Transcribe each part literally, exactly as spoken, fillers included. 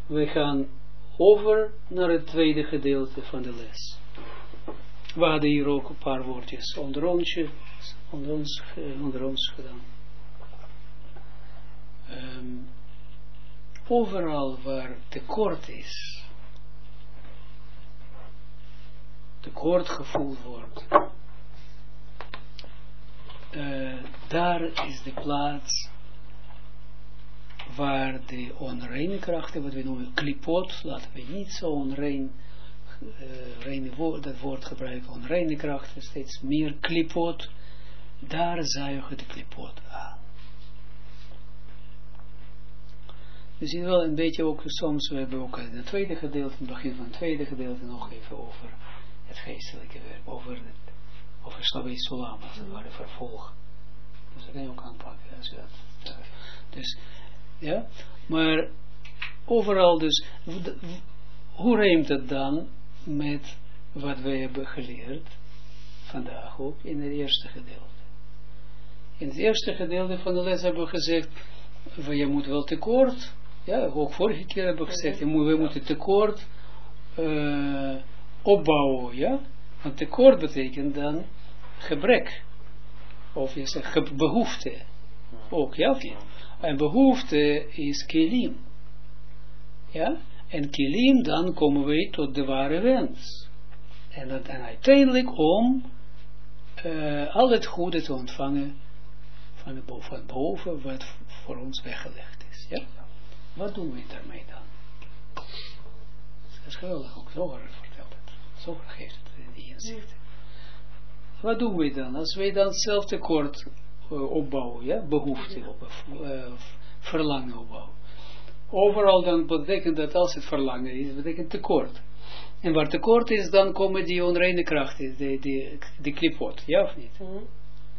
we gaan over naar het tweede gedeelte van de les. We hadden hier ook een paar woordjes onder ons, onder ons, onder ons gedaan. Um, overal waar tekort is, tekort gevoeld wordt, uh, daar is de plaats waar de onreine krachten, wat we noemen klipot, laten we niet zo onrein, uh, reine woord, dat woord gebruiken, onreine krachten, steeds meer klipot, daar zuigen de klipot aan. We zien wel een beetje ook, soms, we hebben ook in het tweede gedeelte, in het begin van het tweede gedeelte, nog even over het geestelijke werk, over het, over Slavei Sulam, als het ware, vervolg. Dus dat kan je ook aanpakken, als je dat, uh, dus, ja, maar overal dus, hoe rijmt het dan met wat wij hebben geleerd, vandaag ook, in het eerste gedeelte. In het eerste gedeelte van de les hebben we gezegd, je moet wel tekort, ja, ook vorige keer hebben we gezegd, je moet, we moeten tekort uh, opbouwen, ja, want tekort betekent dan gebrek, of je zegt behoefte, ook, ja of niet? En behoefte is kilim, ja, en kilim, dan komen we tot de ware wens, en, dat, en uiteindelijk om uh, al het goede te ontvangen van, de boven, van boven, wat voor ons weggelegd is, ja. Wat doen we daarmee dan? Dat is geweldig, ook Zoger vertelt het. Zoger geeft het die inzicht. Wat doen we dan? Als wij dan zelf tekort uh, opbouwen, ja, behoefte op, uh, verlangen opbouwen. Overal dan betekent dat als het verlangen is, betekent tekort. En waar tekort is, dan komen die onreine krachten, die, die, die klipot, ja of niet? Mm-hmm.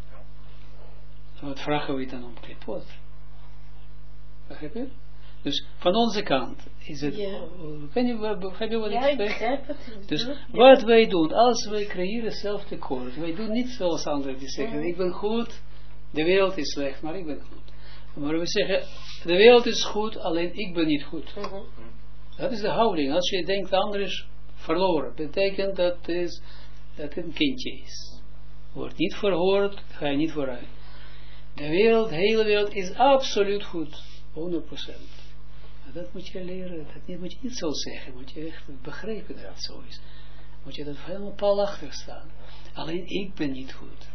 Wat vragen we dan om klipot? Begrijp je? Dus van onze kant is het, ja. Kan je, begrijp je wat ja, ik zeg? Dus ja. Wat wij doen, als wij creëren zelf tekort, wij doen niet zoals anderen die zeggen, mm-hmm. Ik ben goed, de wereld is slecht, maar ik ben goed. Maar we zeggen, de wereld is goed, alleen ik ben niet goed. Mm-hmm. Dat is de houding. Als je denkt, de ander is verloren, betekent dat is, dat het een kindje is. Wordt niet verhoord, ga je niet vooruit. De wereld, de hele wereld is absoluut goed, honderd procent. Dat moet je leren, dat moet je niet zo zeggen, moet je echt begrijpen dat het zo is. Moet je dat helemaal pal achter staan. Alleen ik ben niet goed.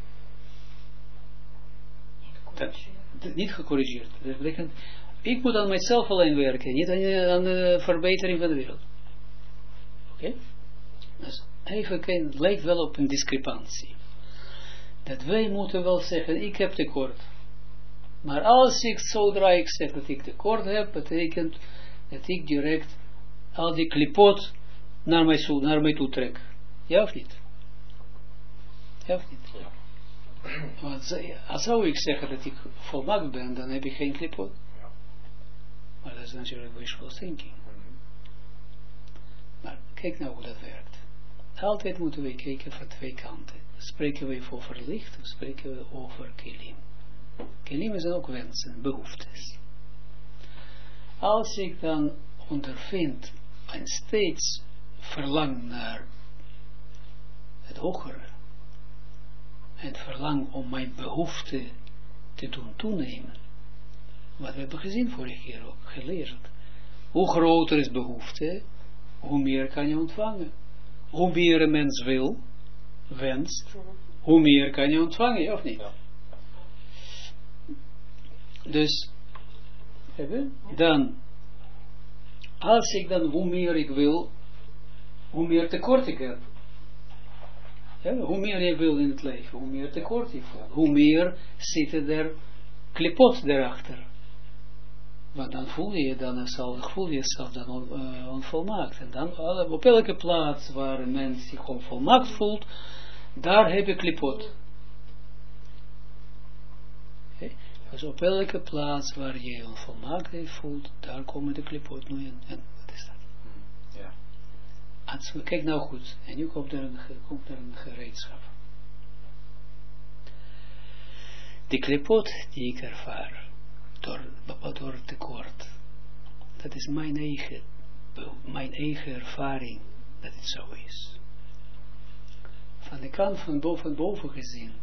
Dat, dat, niet gecorrigeerd. Dat betekent, ik moet aan mijzelf alleen werken, niet aan, aan de verbetering van de wereld. Oké? Okay? Dus even kijken, het lijkt wel op een discrepantie. Dat wij moeten wel zeggen, ik heb tekort. Maar als ik, zodra ik zeg dat ik tekort heb, betekent dat ik direct al die klipot naar mij, toe, naar mij toe trek. Ja of niet? Ja of niet? Ja. Want als zou ik zeggen dat ik volmaakt ben, dan heb ik geen klipot. Ja. Maar dat is natuurlijk wishful thinking. Mm-hmm. Maar kijk nou hoe dat werkt. Altijd moeten we kijken van twee kanten. Spreken we over licht of spreken we over kilim? Kilim zijn ook wensen, behoeftes. Als ik dan ondervind en steeds verlang naar het hogere, het verlang om mijn behoefte te doen toenemen, wat we hebben gezien vorige keer ook, geleerd. Hoe groter is behoefte, hoe meer kan je ontvangen. Hoe meer een mens wil, wenst, hoe meer kan je ontvangen, of niet? Ja. Dus, dan, als ik dan, hoe meer ik wil, hoe meer tekort ik heb. Ja, hoe meer je wil in het leven, hoe meer tekort je voelt. Hoe meer zitten er klipot erachter. Want dan voel je dan, voel je jezelf dan on, uh, onvolmaakt. En dan, op elke plaats waar een mens zich onvolmaakt voelt, daar heb je klipot. Okay? Dus op elke plaats waar je je onvolmaaktheid voelt, daar komen de klipot nu in. En wat is dat? Ja. Als, kijk nou goed. En nu komt er een, komt er een gereedschap. Die klipot die ik ervaar, door, door tekort, dat is mijn eigen mijn eigen ervaring dat het zo is. Van de kant van boven, boven gezien,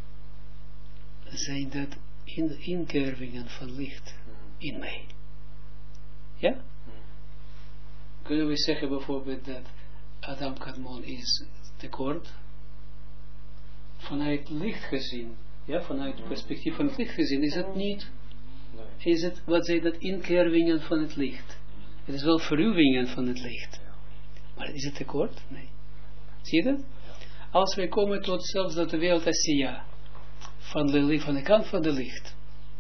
zijn dat in, inkervingen van licht in mij. Ja? Kunnen we zeggen bijvoorbeeld dat Adam Kadmon is tekort? Vanuit licht gezien, ja, vanuit het perspectief van het licht gezien, is het niet, is het, wat zijn dat, inkervingen van het licht. Het is wel verruwingen van het licht. Maar is het tekort? Nee. Zie je dat? Als wij komen tot zelfs dat de wereld Asiya, van de, van de kant van de licht.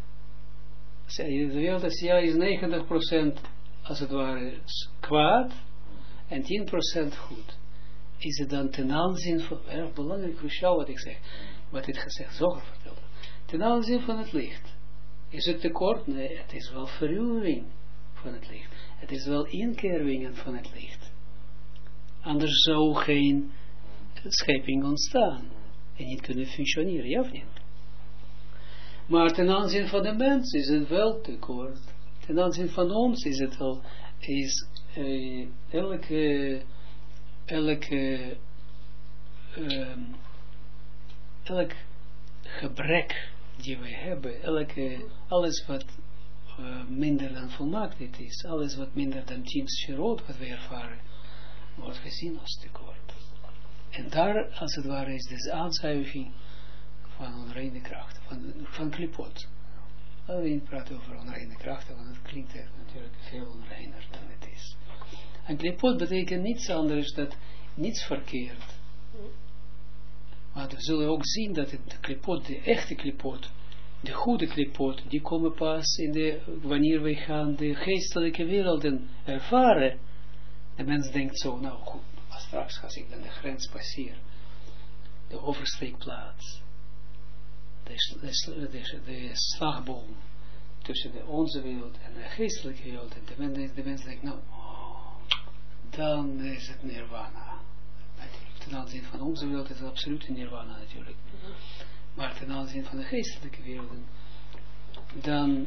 De wereld Asiya is negentig procent als het ware kwaad en tien procent goed. Is het dan ten aanzien van, erg belangrijk, cruciaal wat ik zeg, wat dit gezegd, Zoger vertelde, ten aanzien van het licht. Is het tekort? Nee, het is wel verruwing van het licht. Het is wel inkervingen van het licht. Anders zou geen schepping ontstaan en niet kunnen functioneren, ja of niet? Maar ten aanzien van de mens is het wel tekort. Ten aanzien van ons is het wel, is uh, elke, elke, um, elk gebrek die we hebben, elke, alles wat uh, minder dan volmaaktheid is, alles wat minder dan tien sferot wat we ervaren, wordt gezien als tekort. En daar, als het ware, is dus aanzuiging van onreine krachten, van, van klipot. Laten we niet praten over onreine krachten, want het klinkt echt natuurlijk veel onreiner dan het is. En klipot betekent niets anders dan niets verkeerd. Maar we zullen ook zien dat het de klipot, de echte klipot, de goede klipot, die komen pas in de, wanneer wij gaan de geestelijke werelden ervaren. De mens denkt zo, nou goed, maar straks als ik dan de grens passeer, de oversteekplaats, de, de, de, de slagboom tussen de onze wereld en de geestelijke wereld, en de mens, de mens denkt, nou, dan is het nirvana. Ten aanzien van onze wereld is het absoluut nirvana natuurlijk. Mm-hmm. Maar ten aanzien van de geestelijke werelden, dan,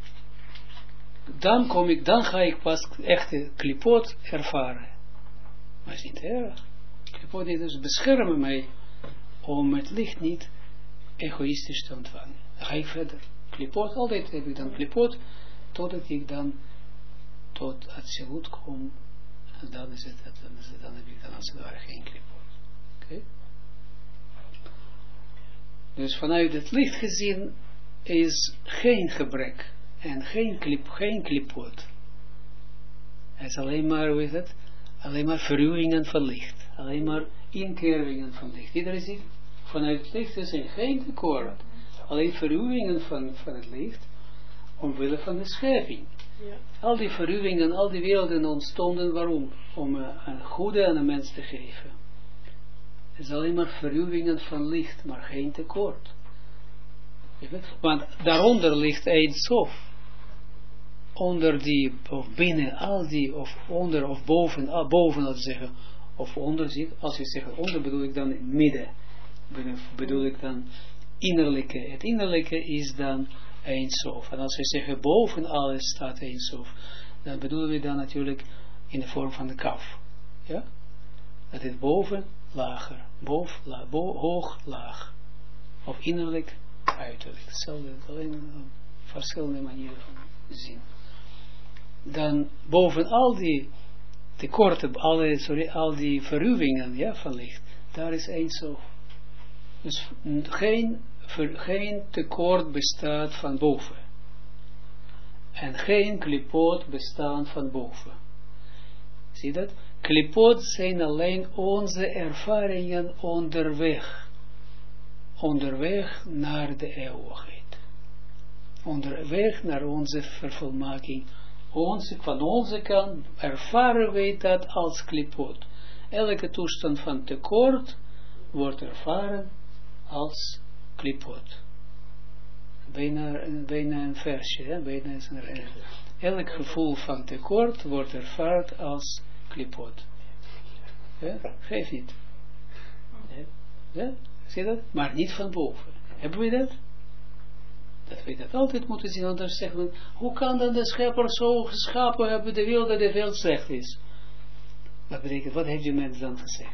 dan kom ik, dan ga ik pas echte klipot ervaren. Maar het is niet erg. Klipot is dus beschermen mij om het licht niet egoïstisch te ontvangen. Dan ga ik verder. Klipot, altijd heb ik dan klipot, totdat ik dan tot absoluut kom. En dan is het, dan, is het, dan heb ik dan als het ware geen klipot. Okay. Dus vanuit het licht gezien is geen gebrek en geen klip, geen klipot. Het is alleen maar, hoe is het? Alleen maar verruwingen van licht. Alleen maar inkervingen van licht. Iedereen ziet, vanuit het licht is er geen tekort. Alleen verruwingen van, van het licht, omwille van de schepping. Ja. Al die verruwingen, al die werelden ontstonden, waarom? Om uh, een goede aan een mens te geven. Het is alleen maar verruwingen van licht, maar geen tekort. Want daaronder ligt Ein Sof. Onder die, of binnen al die, of onder, of boven, ah, boven laten zeggen, of onder zit. Als je zegt onder, bedoel ik dan midden. Bedoel ik dan innerlijke. Het innerlijke is dan Ein Sof. En als we zeggen boven alles staat Ein Sof, dan bedoelen we dan natuurlijk in de vorm van de kaf. Ja? Dat is boven, lager. Boven, la, bo, hoog, laag. Of innerlijk, uiterlijk. Hetzelfde, alleen op verschillende manieren van zien. Dan boven al die tekorten, alle, sorry, al die verruwingen, ja, van licht, daar is Ein Sof. Dus geen, ver, geen tekort bestaat van boven. En geen klipot bestaat van boven. Zie dat? Klipot zijn alleen onze ervaringen onderweg. Onderweg naar de eeuwigheid. Onderweg naar onze vervolmaking. Onze, van onze kant ervaren wij dat als klipot. Elke toestand van tekort wordt ervaren als klipot. Bijna, bijna een versje, hè? Bijna is een regel. Elk gevoel van tekort wordt ervaren als klipot. Ja? Geef niet. Ja? Ja? Zie je dat? Maar niet van boven. Hebben we dat? Dat we dat altijd moeten zien, anders zeggen we, hoe kan dan de schepper zo geschapen hebben de wereld dat de wereld slecht is? Wat betekent, wat heeft die mens dan gezegd?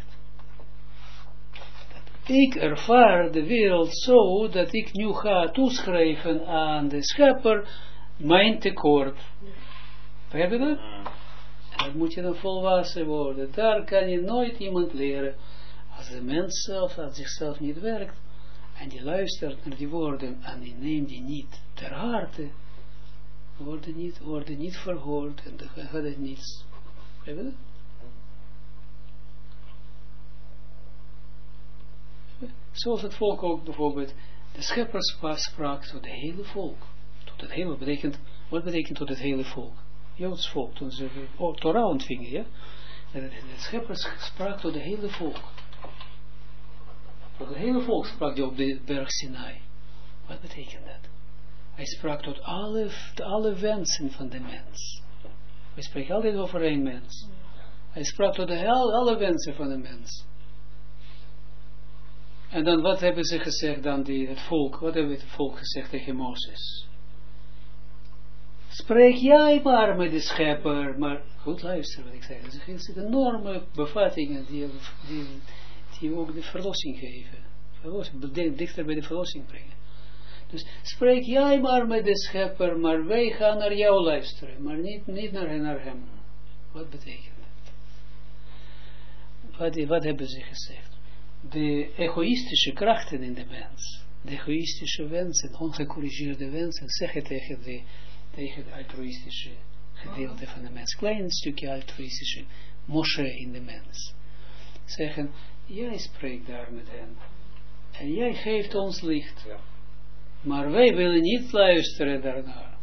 Dat ik ervaar de wereld zo, dat ik nu ga toeschrijven aan de schepper mijn tekort. Begrijp je dat? En dan moet je dan volwassen worden. Daar kan je nooit iemand leren. Als de mens zelf aan zichzelf niet werkt, en die luistert naar die woorden, en die neemt die niet ter harte, worden niet, worden niet verhoord, en dan gaat het niets. Begrijp je dat? Zoals het volk ook bijvoorbeeld, de schepper sprak tot het hele volk. Tot het hele, betekent, wat betekent tot het hele volk? Joods volk, toen ze oh, Torah ontvingen, ja? De schepper sprak tot het hele volk. Tot het hele volk sprak hij op de berg Sinai. Wat betekent dat? Hij sprak tot alle, alle wensen van de mens. Hij spreekt altijd over één mens. Hij sprak tot de, alle wensen van de mens. En dan wat hebben ze gezegd dan die, het volk, wat hebben het volk gezegd tegen Mozes? Spreek jij maar met de schepper, maar goed luister wat ik zeg, dat zijn enorme bevattingen die, die, die ook de verlossing geven, verlossing, dichter bij de verlossing brengen. Dus spreek jij maar met de schepper, maar wij gaan naar jou luisteren, maar niet, niet naar, naar hem. Wat betekent dat? Wat, wat hebben ze gezegd? De egoïstische krachten in de mens, de egoïstische wensen, ongecorrigeerde wensen, zeggen tegen, de, tegen het altruïstische gedeelte van de mens, klein stukje altruïstische Moshe in de mens, zeggen, jij spreekt daar met hen, en jij geeft ons licht, ja. Maar wij willen niet luisteren daarnaar.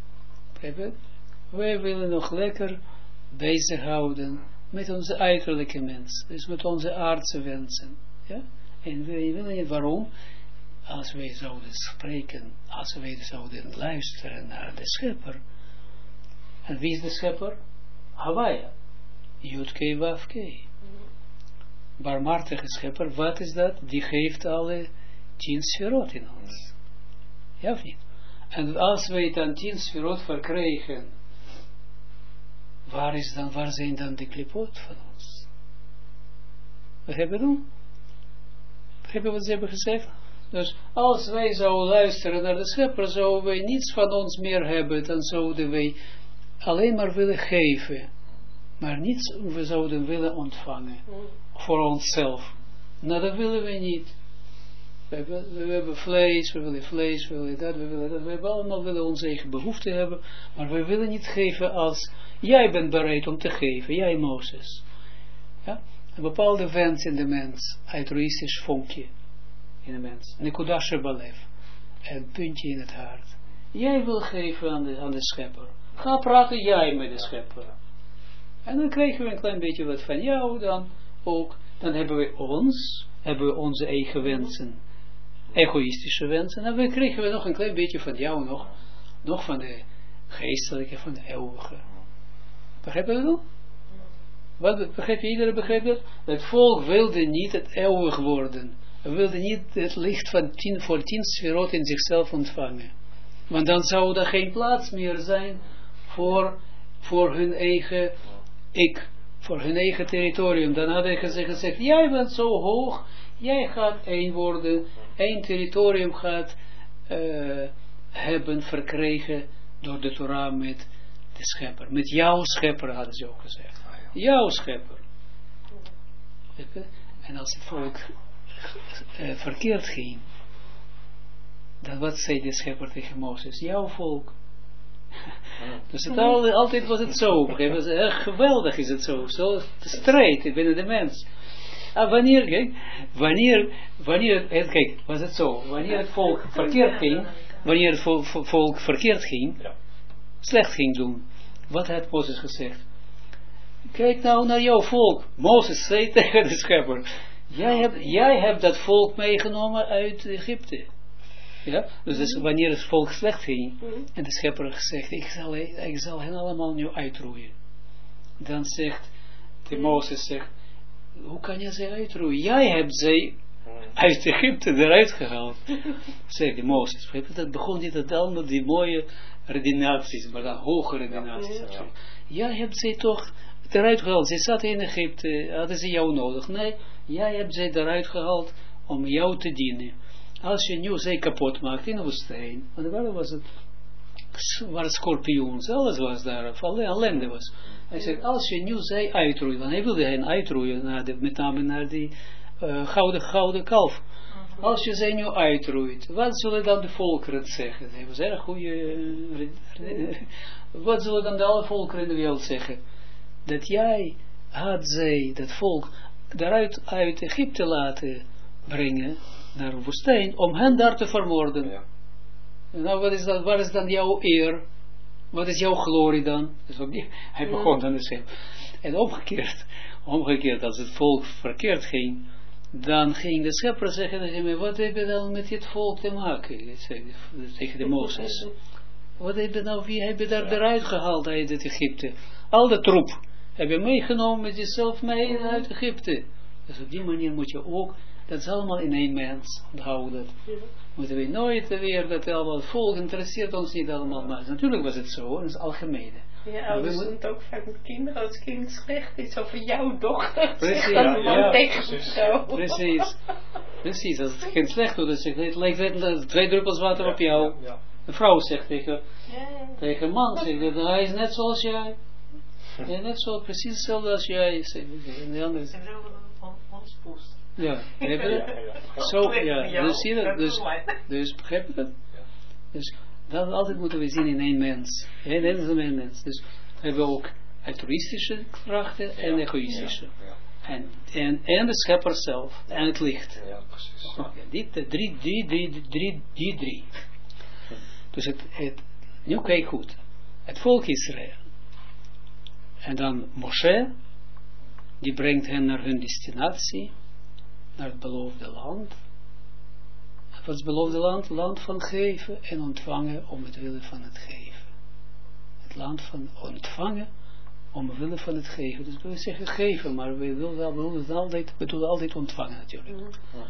Wij willen nog lekker bezighouden met onze uiterlijke mens, dus met onze aardse wensen. Ja? En wij willen niet, waarom? Als wij zouden spreken, als wij zouden luisteren naar de schepper. En wie is de schepper? Hawaii. Yud-Kei Vav-Kei. Barmhartige schepper, wat is dat? Die geeft alle tien sferot in ons. Ja of niet? En als wij dan tien sferot verkrijgen, waar, is dan, waar zijn dan de klipot van ons? Wat hebben we doen? Begrijp je wat ze hebben gezegd? Dus als wij zouden luisteren naar de schepper, zouden wij niets van ons meer hebben, dan zouden wij alleen maar willen geven, maar niets we zouden willen ontvangen voor onszelf. Nou, dat willen we niet. We hebben, we hebben vlees, we willen vlees, we willen dat, we willen dat. We hebben allemaal willen onze eigen behoefte hebben, maar we willen niet geven als jij bent bereid om te geven, jij Mozes. Ja? Een bepaalde wens in de mens, altruïstisch vonkje in de mens, nekuda shebalev, een puntje in het hart. Jij wil geven aan de, aan de schepper. Ga praten jij met de schepper. En dan krijgen we een klein beetje wat van jou dan ook. Dan hebben we ons, hebben we onze eigen wensen, egoïstische wensen. En dan krijgen we nog een klein beetje van jou nog, nog van de geestelijke, van de eeuwige. Begrijp je dat? Wat begrijp je? Iedereen begrijpt dat? Het volk wilde niet het eeuwig worden. Het wilde niet het licht van tien voor tien sferot in zichzelf ontvangen. Want dan zou er geen plaats meer zijn voor, voor hun eigen ik, voor hun eigen territorium. Dan hadden ze gezegd, jij bent zo hoog, jij gaat één worden, één territorium gaat uh, hebben verkregen door de Torah met de schepper. Met jouw schepper hadden ze ook gezegd. Jouw schepper. En als het volk uh, verkeerd ging, dan wat zei de schepper tegen Mozes? Jouw volk. Dus het al, altijd was het zo. Echt geweldig is het zo. Zo de strijd binnen de mens. Ah, wanneer, kijk, wanneer, wanneer, kijk, was het zo. Wanneer het volk verkeerd ging, wanneer het volk, volk verkeerd ging, slecht ging doen. Wat had Mozes gezegd? Kijk nou naar jouw volk. Mozes zei tegen de schepper. Jij hebt, jij hebt dat volk meegenomen uit Egypte. Ja? Dus, dus wanneer het volk slecht ging, mm-hmm. en de schepper gezegd, ik zal, ik zal hen allemaal nu uitroeien. Dan zegt, de Mozes zegt, hoe kan je ze uitroeien? Jij hebt ze uit Egypte eruit gehaald. Zegt die Mozes. Dat begon niet dat allemaal die mooie redenaties, maar dan hoge redenaties. Ja, ja. Jij hebt ze toch eruit gehaald. Ze zaten in Egypte, hadden ze jou nodig. Nee, jij hebt ze eruit gehaald om jou te dienen. Als je nu zij kapot maakt in de woestijn, want waar was het? Waar schorpioens, alles was daar, alleen ellende was. Hij zegt, als je nu zij uitroeit, want hij wilde hen uitroeien, naar de, met name naar die uh, gouden, gouden kalf. Uh-huh. Als je zij nu uitroeit, wat zullen dan de volkeren zeggen? Dat was erg goede, uh, wat zullen dan de alle volkeren in de wereld zeggen? Dat jij had zij, dat volk, daaruit uit Egypte laten brengen, naar de woestijn, om hen daar te vermoorden. Ja. Nou, wat is, dat, wat is dan jouw eer? Wat is jouw glorie dan? Dus ook die, hij begon dan te zeggen. En omgekeerd, omgekeerd, als het volk verkeerd ging, dan ging de schepper zeggen tegen mij, wat heb je dan met dit volk te maken? Tegen de Mozes. Wat heb je nou, wie heb je daar eruit gehaald uit Egypte? Al de troep heb je meegenomen met jezelf mee uit Egypte. Dus op die manier moet je ook, dat is allemaal in één mens, onthouden dat. Moeten we nooit weer dat allemaal volk interesseert ons niet allemaal, maar natuurlijk was het zo, dat is algemeen. Ja, ouders doen het ook vaak met kinderen, als kind zegt iets over jouw dochter, precies, zegt dat man ja, tegen precies. Zo. Precies, precies, als het kind slecht doet, dan zegt het lijkt twee druppels water op jou. Ja, ja. De vrouw zegt tegen, ja, ja. tegen een man, zegt dat hij is net zoals jij. Ja, net zo, precies hetzelfde als jij. En de andere zegt, ons poest. ja, begrijp je dat? Ja, ja. Zo, ja, dus zie je dat, dus, dus begrijp je dat? Dus dat altijd moeten we zien in één mens. Ja, dat is een mens. Dus we hebben ook altruïstische krachten en egoïstische. En, en, en de schepper zelf, en het licht. Ja, precies. Oh, ja, die drie, drie, drie, drie, die drie. Dus het, het, nu kijk goed. Het volk Israël. En dan Moshe, die brengt hen naar hun destinatie, naar het beloofde land. Wat is het beloofde land? Land van geven en ontvangen om het willen van het geven. Het land van ontvangen om het willen van het geven. Dus we zeggen geven, maar we willen het altijd, bedoelen altijd ontvangen natuurlijk. Ja.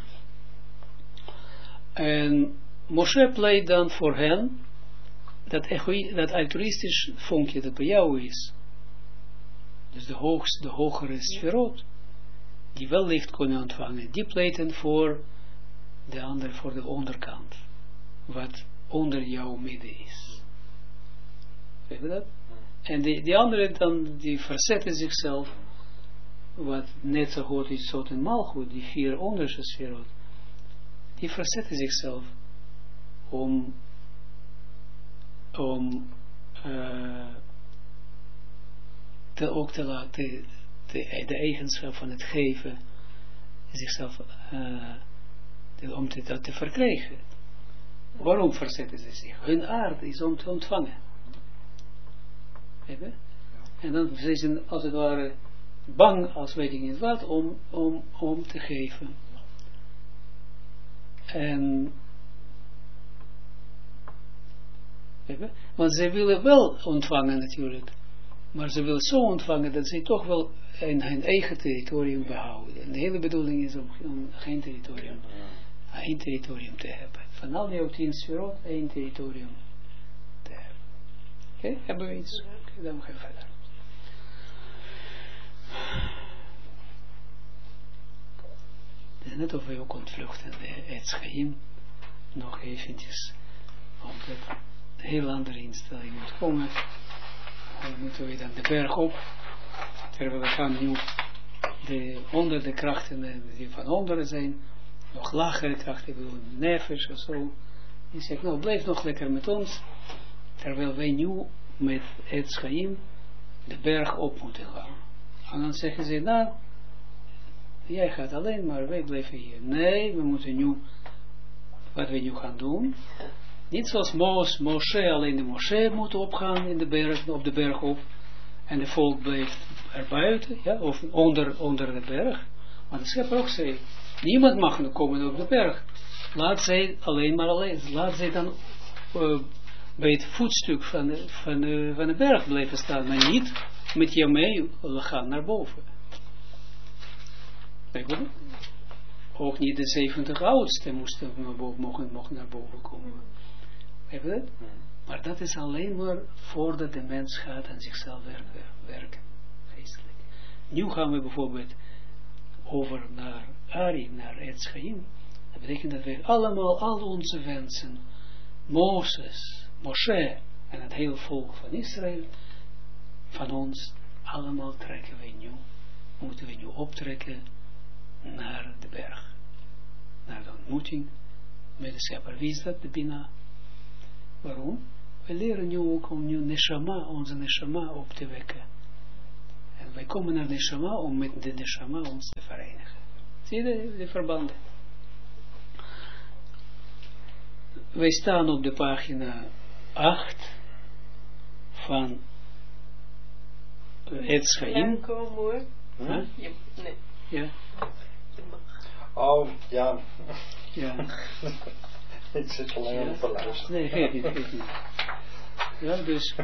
En Moshe pleit dan voor hen, dat, egoï- dat altruïstisch vonkje dat bij jou is, dus de hoogste, de hogere sferot, die wel licht kunnen ontvangen, die pleiten voor de andere, voor de onderkant, wat onder jouw midden is. Weet je dat? En die, die andere dan, die verzetten zichzelf, wat net zo goed is, Sot en Malchut, die vier onderste sferot, die verzetten zichzelf om, om uh, te, ook te laten, de, de eigenschap van het geven, zichzelf, uh, de, om te, dat te verkrijgen. Waarom verzetten ze zich? Hun aard is om te ontvangen. Even? En dan zijn ze als het ware bang, als weet ik niet wat, om, om, om te geven. En even? Want ze willen wel ontvangen natuurlijk. Maar ze willen zo ontvangen dat ze toch wel in hun eigen territorium behouden. En de hele bedoeling is om, om geen territorium, één territorium te hebben. Van al die tien sferot, één territorium te hebben. Oké, okay? Hebben we iets? Okay, dan gaan we verder. Het is net of we ook ontvluchten de Etschaim. Nog eventjes. Omdat een heel andere instelling moet komen. Dan moeten we dan de berg op. Terwijl we gaan nu de, onder de krachten die van onderen zijn. Nog lagere krachten, bijvoorbeeld nervus of zo. Die zegt, nou blijf nog lekker met ons. Terwijl wij nu met het Schaim de berg op moeten gaan. En dan zeggen ze, nou, jij gaat alleen, maar wij blijven hier. Nee, we moeten nu, wat we nu gaan doen. Niet zoals Mos, Moshe, alleen de Moshe moet opgaan in de berg, op de berg op. En de volk blijft erbuiten, ja, of onder, onder de berg. Maar de schepper ook zei, niemand mag komen op de berg. Laat zij alleen maar alleen, laat zij dan uh, bij het voetstuk van de, van, de, van de berg blijven staan, maar niet met jou mee gaan naar boven. Kijk wat? ook niet de zeventig oudste moesten naar boven, mogen, mogen naar boven komen. Heb je dat? Maar dat is alleen maar voordat de mens gaat aan zichzelf werken, werken geestelijk. Nu gaan we bijvoorbeeld over naar Ari, naar Etz Chaim. Dat betekent dat we allemaal, al onze wensen, Mozes, Moshe en het hele volk van Israël, van ons, allemaal trekken we nu, moeten we nu optrekken naar de berg. Naar de ontmoeting met de schepper. Wie is dat? De Bina. Waarom? We leren nu ook om nu neshama, onze neshama op te wekken. En wij komen naar neshama om met de neshama ons te verenigen. Zie je de, de verbanden? Wij staan op de pagina acht van Etz Chaim. Ja, kom hoor. Hm? Je, nee. Ja. Je mag. Oh, ja. Ja. Ik zit alleen Ja. om te luisteren. Nee, geef niet, geef niet. Ja, dus.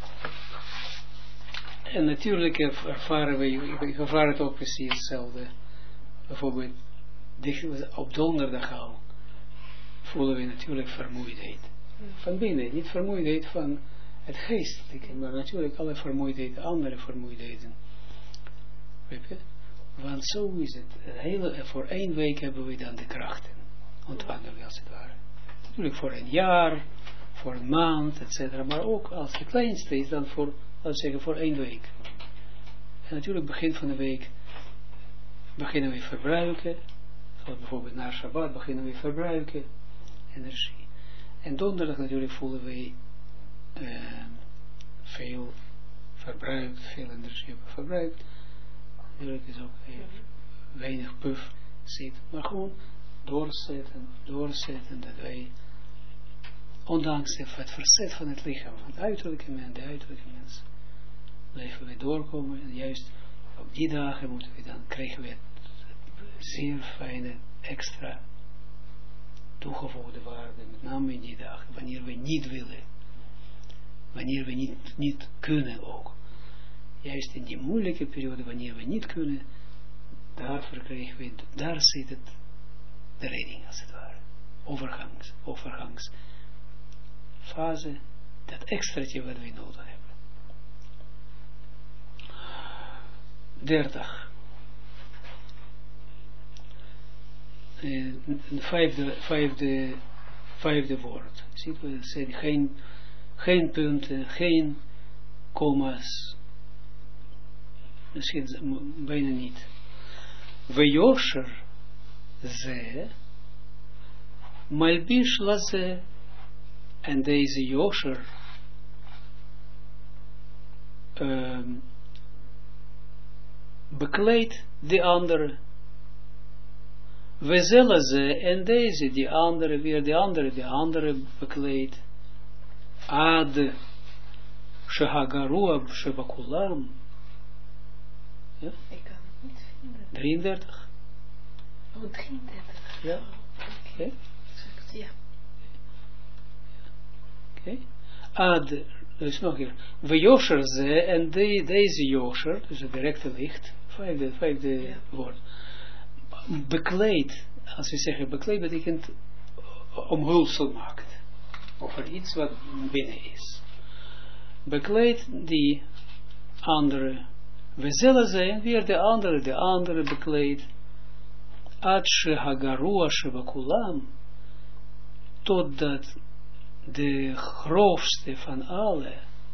En natuurlijk ervaren we, ik ervaar het ook precies hetzelfde. Bijvoorbeeld, op donderdag al voelen we natuurlijk vermoeidheid. Van binnen, niet vermoeidheid van het geestelijke, maar natuurlijk alle vermoeidheden, andere vermoeidheden. Weet je? Want zo is het. Het hele, voor één week hebben we dan de krachten ontvangen, als het ware. Natuurlijk voor een jaar, voor een maand, et cetera. Maar ook als het kleinste is dan voor, laten we zeggen, voor één week. En natuurlijk begin van de week beginnen we verbruiken. Zoals bijvoorbeeld na Shabbat beginnen we verbruiken energie. En donderdag natuurlijk voelen we uh, veel verbruikt, veel energie hebben verbruikt. Natuurlijk is ook even weinig puff zit. Maar gewoon doorzetten, doorzetten dat wij, ondanks het verzet van het lichaam, van het uiterlijke mens, de uiterlijke mens, blijven we doorkomen. En juist op die dagen moeten we dan, krijgen we zeer fijne extra toegevoegde waarde, met name in die dagen, wanneer we niet willen, wanneer we niet, niet kunnen ook. Juist in die moeilijke periode, wanneer we niet kunnen, daar verkrijgen we, daar zit het, de redding als het ware. Overgangs, overgangsfase, dat extraatje wat we nodig hebben. dertig. Uh, vijfde, vijfde, vijfde woord. Ziet we, zeggen, geen, geen punten, geen komma's. Misschien bijna niet. Vejosher ze, malbish laze, en deze Josher um, bekleedt de andere. We zullen ze, en deze, die andere, weer de andere, de andere bekleedt. Ad, shehagarua, shebakulam. Ja? Ik kan het niet vinden. drieëndertig. Oh, drieëndertig. Ja. Oké. Okay. Ja. Oké. Okay. Ad, dus nog hier. We Josher ze, en de, deze Josher, dus het directe licht, vijfde, vijfde ja. woord. Bekleed, als we zeggen bekleed, betekent omhulsel maakt. Over iets wat binnen is. Bekleed die andere. We zullen zijn weer de andere, de andere bekleed. Adshe hagarua shevakulam. Totdat de grootste van alle.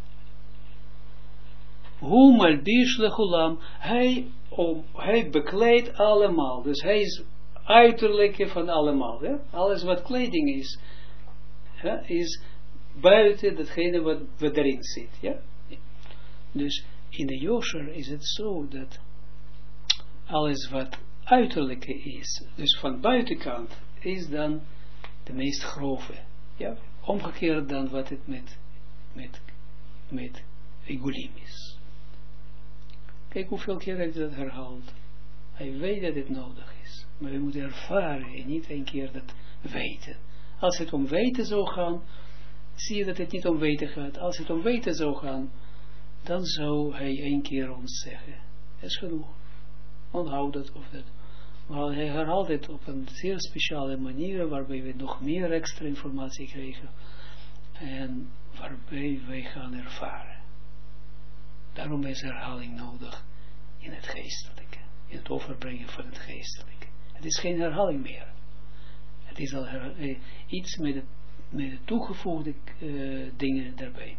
Hoe malbish lechulam. Hij, om, hij bekleedt allemaal. Dus hij is uiterlijke van allemaal. Ja? Alles wat kleding is. Ja, is buiten datgene wat, wat erin zit. Ja? Dus in de Josher is het zo dat alles wat uiterlijke is, dus van buitenkant, is dan de meest grove. Ja? Omgekeerd dan wat het met, met, met Igulim is. Kijk hoeveel keer heeft hij dat herhaald. Hij weet dat het nodig is. Maar we moeten ervaren en niet een keer dat weten. Als het om weten zou gaan, zie je dat het niet om weten gaat. Als het om weten zou gaan, dan zou hij een keer ons zeggen. Dat is genoeg. Onthoud dat of dat. Maar hij herhaalt het op een zeer speciale manier, waarbij we nog meer extra informatie krijgen. En waarbij wij gaan ervaren. Daarom is herhaling nodig in het geestelijke. In het overbrengen van het geestelijke. Het is geen herhaling meer. Het is al her, iets met de, met de toegevoegde uh, dingen daarbij.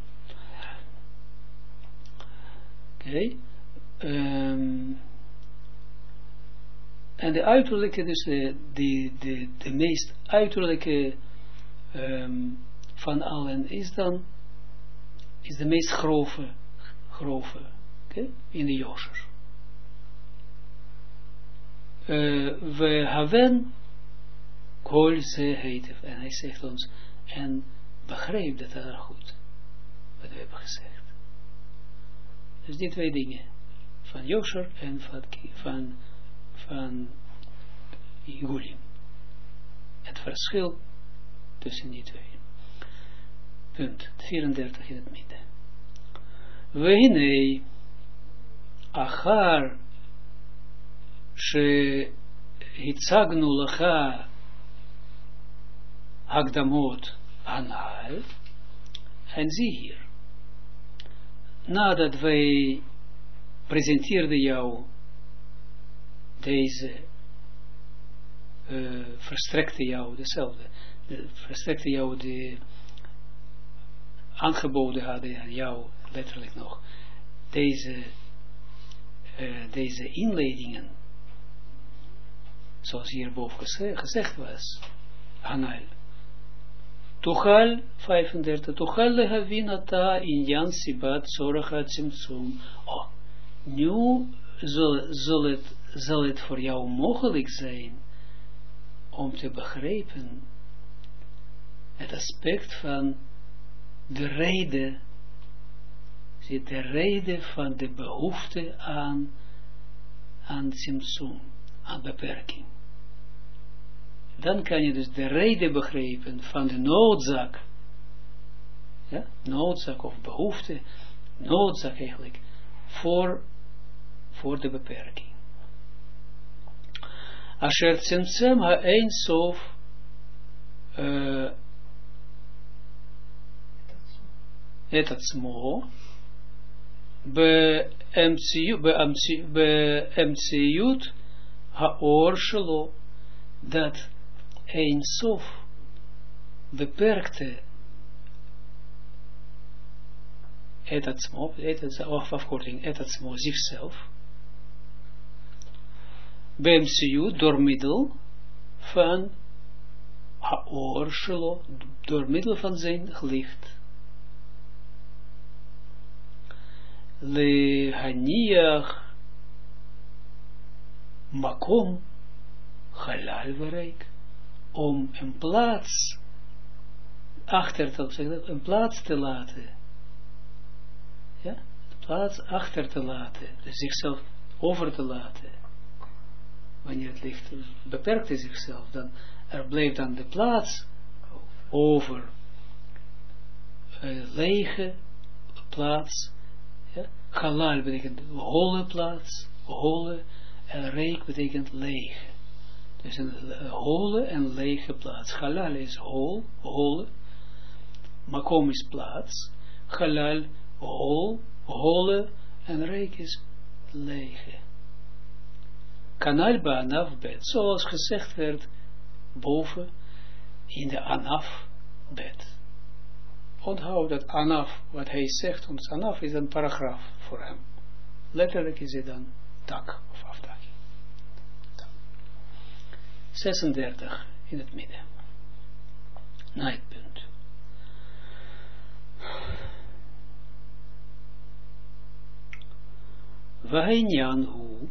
Oké. Okay. Um, en de uiterlijke, dus de, de, de, de meest uiterlijke um, van allen is dan, is de meest grove, grove, okay, in de Yosher. Uh, we hebben kol ze heet, en hij zegt ons, en begrijp dat daar goed, wat we hebben gezegd. Dus die twee dingen, van Yosher en van, van, van Gulim. Het verschil tussen die twee. Punt vierendertig in het midden. Vehine achar she hitzagnu lecha hagdamot hanal. En zie hier. Nadat wij presenteerden jou deze uh, verstrekte jou dezelfde, de, verstrekte jou de aangeboden hadden aan jou, letterlijk nog, deze uh, deze inleidingen, zoals hierboven gezegd, gezegd was, Hanal. Tuchal, vijfendertig, Tuchal lehavinata in Jan Sibat Zorachat Simtsum. Oh, nu zal, zal, het, zal het voor jou mogelijk zijn om te begrijpen het aspect van de reden, de reden van de behoefte aan, aan Simtsum, aan beperking. Dan kan je dus de reden begrijpen van de noodzaak, ja, noodzaak of behoefte, noodzaak eigenlijk, voor, voor de beperking. Asher tzemtzem ha-ein sof et atzmo be-emtsiyut ha-or shelo, dat een sof beperkte etatsmo, of afkorting etatsmo, zichzelf, bemsiut, door middel van haor shelo, door middel van zijn licht. Le haniach makom halal verreik, om een plaats achter te, zeg dat, een plaats te laten, ja, een plaats achter te laten, dus zichzelf over te laten. Wanneer het licht beperkt is zichzelf, dan er blijft dan de plaats over, uh, lege plaats, ja. Halal betekent holle plaats, holle, en reik betekent leeg. Dus een uh, holle en lege plaats. Halal is hol, holle. Makom is plaats. Halal, hol, holle. En reik is lege. Kanal bij anaf bed. Zoals gezegd werd boven in de anaf bed. Onthoud dat anaf, wat hij zegt ons anaf, is een paragraaf voor hem. Letterlijk is het dan tak of aftak. zesendertig in het midden. Na het punt. Wainyan hu.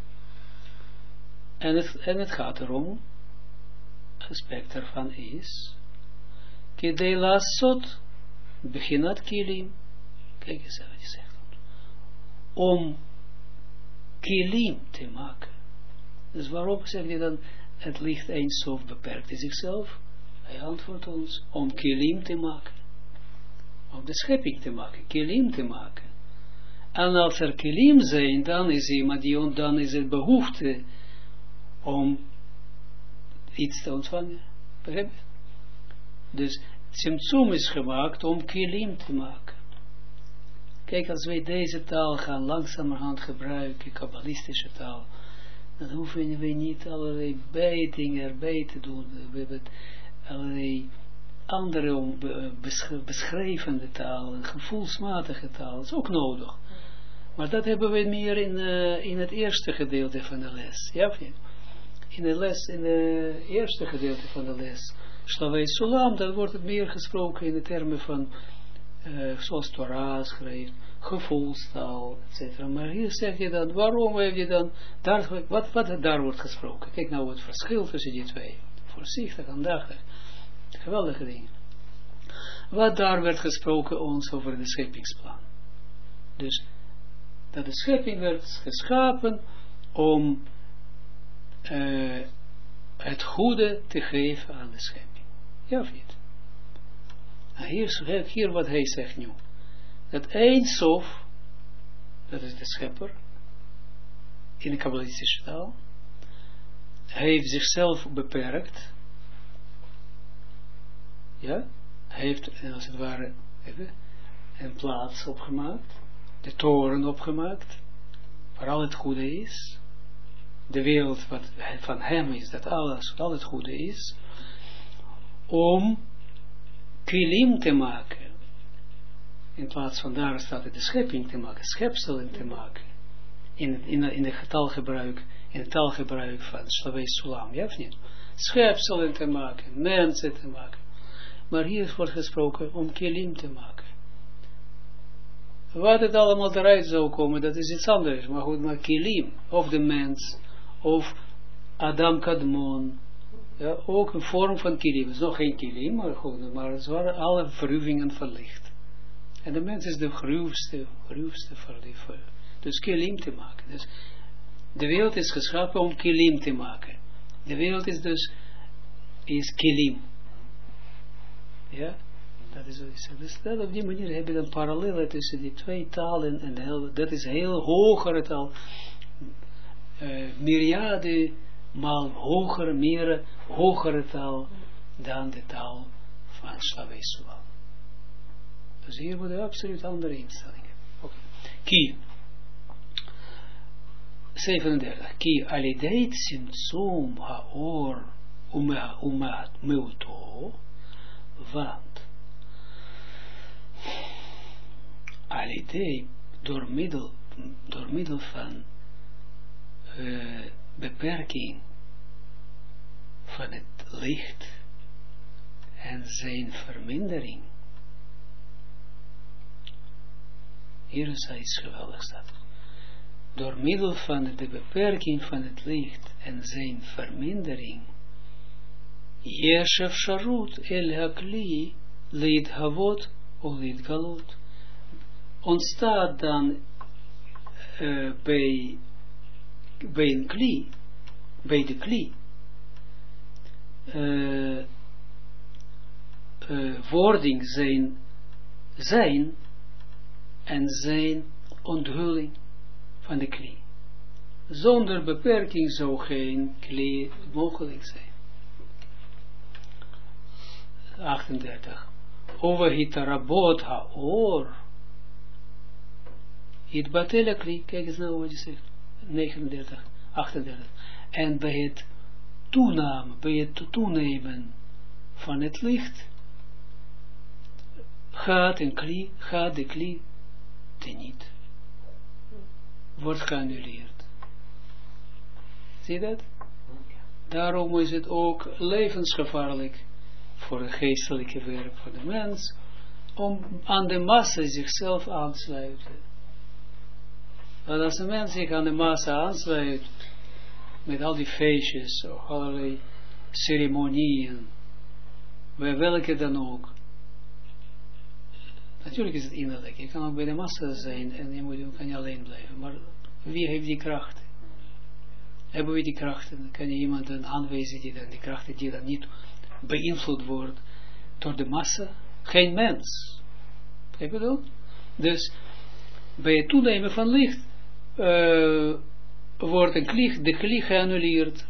En het, en het gaat erom, aspect ervan is, kedei lasot, beginat kilim. Kijk eens wat hij zegt. Om kilim te maken. Dus waarom zegt hij dan, het licht Eindsof beperkt in zichzelf? Hij antwoordt ons, om kilim te maken. Om de schepping te maken, kilim te maken. En als er kilim zijn, dan is iemand die, dan is het behoefte om iets te ontvangen. Begrijp je? Dus Tzimtzum is gemaakt om kilim te maken. Kijk, als wij deze taal gaan langzamerhand gebruiken, kabbalistische taal, dan hoeven we niet allerlei bijtingen erbij te doen. We hebben allerlei andere beschrijvende taal, een gevoelsmatige taal, dat is ook nodig. Maar dat hebben we meer in, uh, in het eerste gedeelte van de les. Ja of niet? In de les, in het eerste gedeelte van de les, Slavei Sulam, dan wordt het meer gesproken in de termen van, uh, zoals Torah schrijft, gevoelstaal, et cetera. Maar hier zeg je dan, waarom heb je dan, daar, wat, wat daar wordt gesproken? Kijk nou het verschil tussen die twee. Voorzichtig, aandachtig. Geweldige dingen. Wat daar werd gesproken ons over de scheppingsplan. Dus, dat de schepping werd geschapen om uh, het goede te geven aan de schepping. Ja of niet? Nou, hier, hier wat hij zegt nu. Dat Ein Sof, dat is de schepper, in de kabbalistische taal, hij heeft zichzelf beperkt. Ja, hij heeft, als het ware, even, een plaats opgemaakt, de toren opgemaakt, waar al het goede is, de wereld wat van hem is, dat alles, al het goede is, om kilim te maken. In plaats van daar staat het de schepping te maken, schepselen te maken. In, in, in de taalgebruik, in het taalgebruik van Slavei Sulam, ja of niet? Schepselen te maken, mensen te maken. Maar hier wordt gesproken om kilim te maken. Wat het allemaal eruit zou komen, dat is iets anders. Maar goed, maar kilim, of de mens, of Adam Kadmon, ja, ook een vorm van kilim. Het is nog geen kilim, maar goed, maar het waren alle verruwingen van licht. En de mens is de gruwste, gruwste verliefd. Dus kilim te maken. Dus de wereld is geschapen om kilim te maken. De wereld is dus, is kilim. Ja, dat is wat ik zeg. Dus dat, op die manier heb je dan parallellen tussen die twee talen. En heel, dat is heel hogere taal. Uh, myriade maal hogere, meer hogere taal dan de taal van Slavei Sulam. Dus hier moeten we absoluut andere instellingen. Okay. Ki. zevenendertig. Ki alidei tzimtzum haor umat meuto. Want alidei door middel, door middel van uh, beperking van het licht en zijn vermindering. Hier is iets geweldigs dat. Door middel van de beperking van het licht en zijn vermindering, Yeshev Sharut El Hakli Leid Havot of Leid Galot, ontstaat dan uh, bij, bij een kli, bij de kli, uh, uh, wording zijn, zijn en zijn onthulling van de kli. Zonder beperking zou geen kli mogelijk zijn. achtendertig. Over hitarabot haor. Het batele kli. Kijk eens nou wat je zegt. negenendertig. achtendertig. En bij het toename, bij het toenemen van het licht, gaat een kli, gaat de kli teniet. Wordt geannuleerd. Zie je dat? Daarom is het ook levensgevaarlijk voor het geestelijke werk van de mens, om aan de massa zichzelf aan te sluiten. Want als een mens zich aan de massa aansluit, met al die feestjes, of allerlei ceremonieën, bij welke dan ook, natuurlijk is het innerlijk, je kan ook bij de massa zijn, en je moet, je kan je alleen blijven, maar wie heeft die kracht? Hebben we die krachten? Dan kan je iemand een aanwijzen die dan die krachten die dan niet beïnvloed wordt door de massa? Geen mens. Heb je dat? Dus bij het toenemen van licht uh, wordt een kli, de kli geannuleerd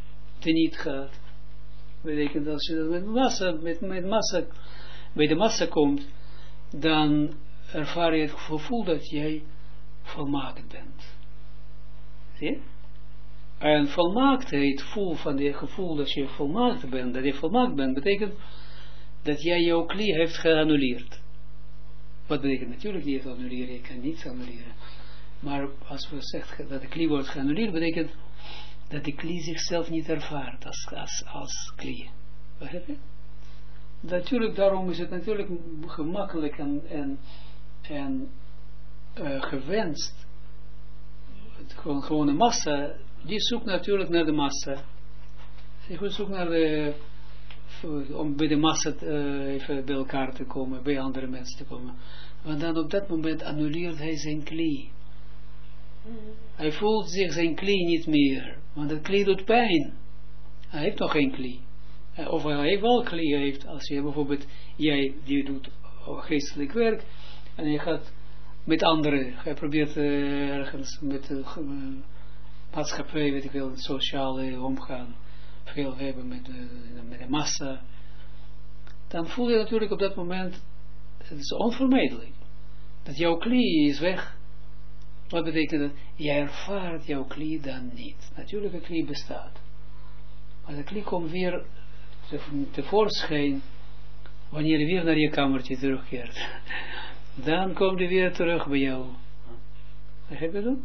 teniet gaat. Betekent als je dat met massa, met, met massa, bij de massa komt, dan ervaar je het gevoel dat jij volmaakt bent. Zie je? En volmaaktheid, voel van het gevoel dat je volmaakt bent, dat je volmaakt bent, betekent dat jij jouw kli heeft geannuleerd. Wat betekent natuurlijk niet annuleren, je kan niets annuleren. Maar als we zeggen dat de kli wordt geannuleerd, betekent dat de kli zichzelf niet ervaart als, als, als kli. Begrijp je? Natuurlijk, daarom is het natuurlijk gemakkelijk en, en, en uh, gewenst. Gewoon, gewoon de massa, die zoekt natuurlijk naar de massa. Die zoekt naar de, om bij de massa uh, even bij elkaar te komen, bij andere mensen te komen. Want dan op dat moment annuleert hij zijn kli. Hij voelt zich zijn kli niet meer, want het kli doet pijn. Hij heeft nog geen kli. Of hij heeft wel kli, heeft, als je bijvoorbeeld, jij die doet geestelijk werk, en je gaat met anderen, je probeert uh, ergens met de uh, maatschappij, weet ik wel, het sociale omgaan, veel hebben met de, met de massa, dan voel je natuurlijk op dat moment, het is onvermijdelijk, dat jouw kli is weg. Wat betekent dat? Jij ervaart jouw kli dan niet. Natuurlijk, de kli bestaat. Maar de kli komt weer tevoorschijn wanneer je weer naar je kamertje terugkeert. Dan komt hij weer terug bij jou. Begrijp je dat?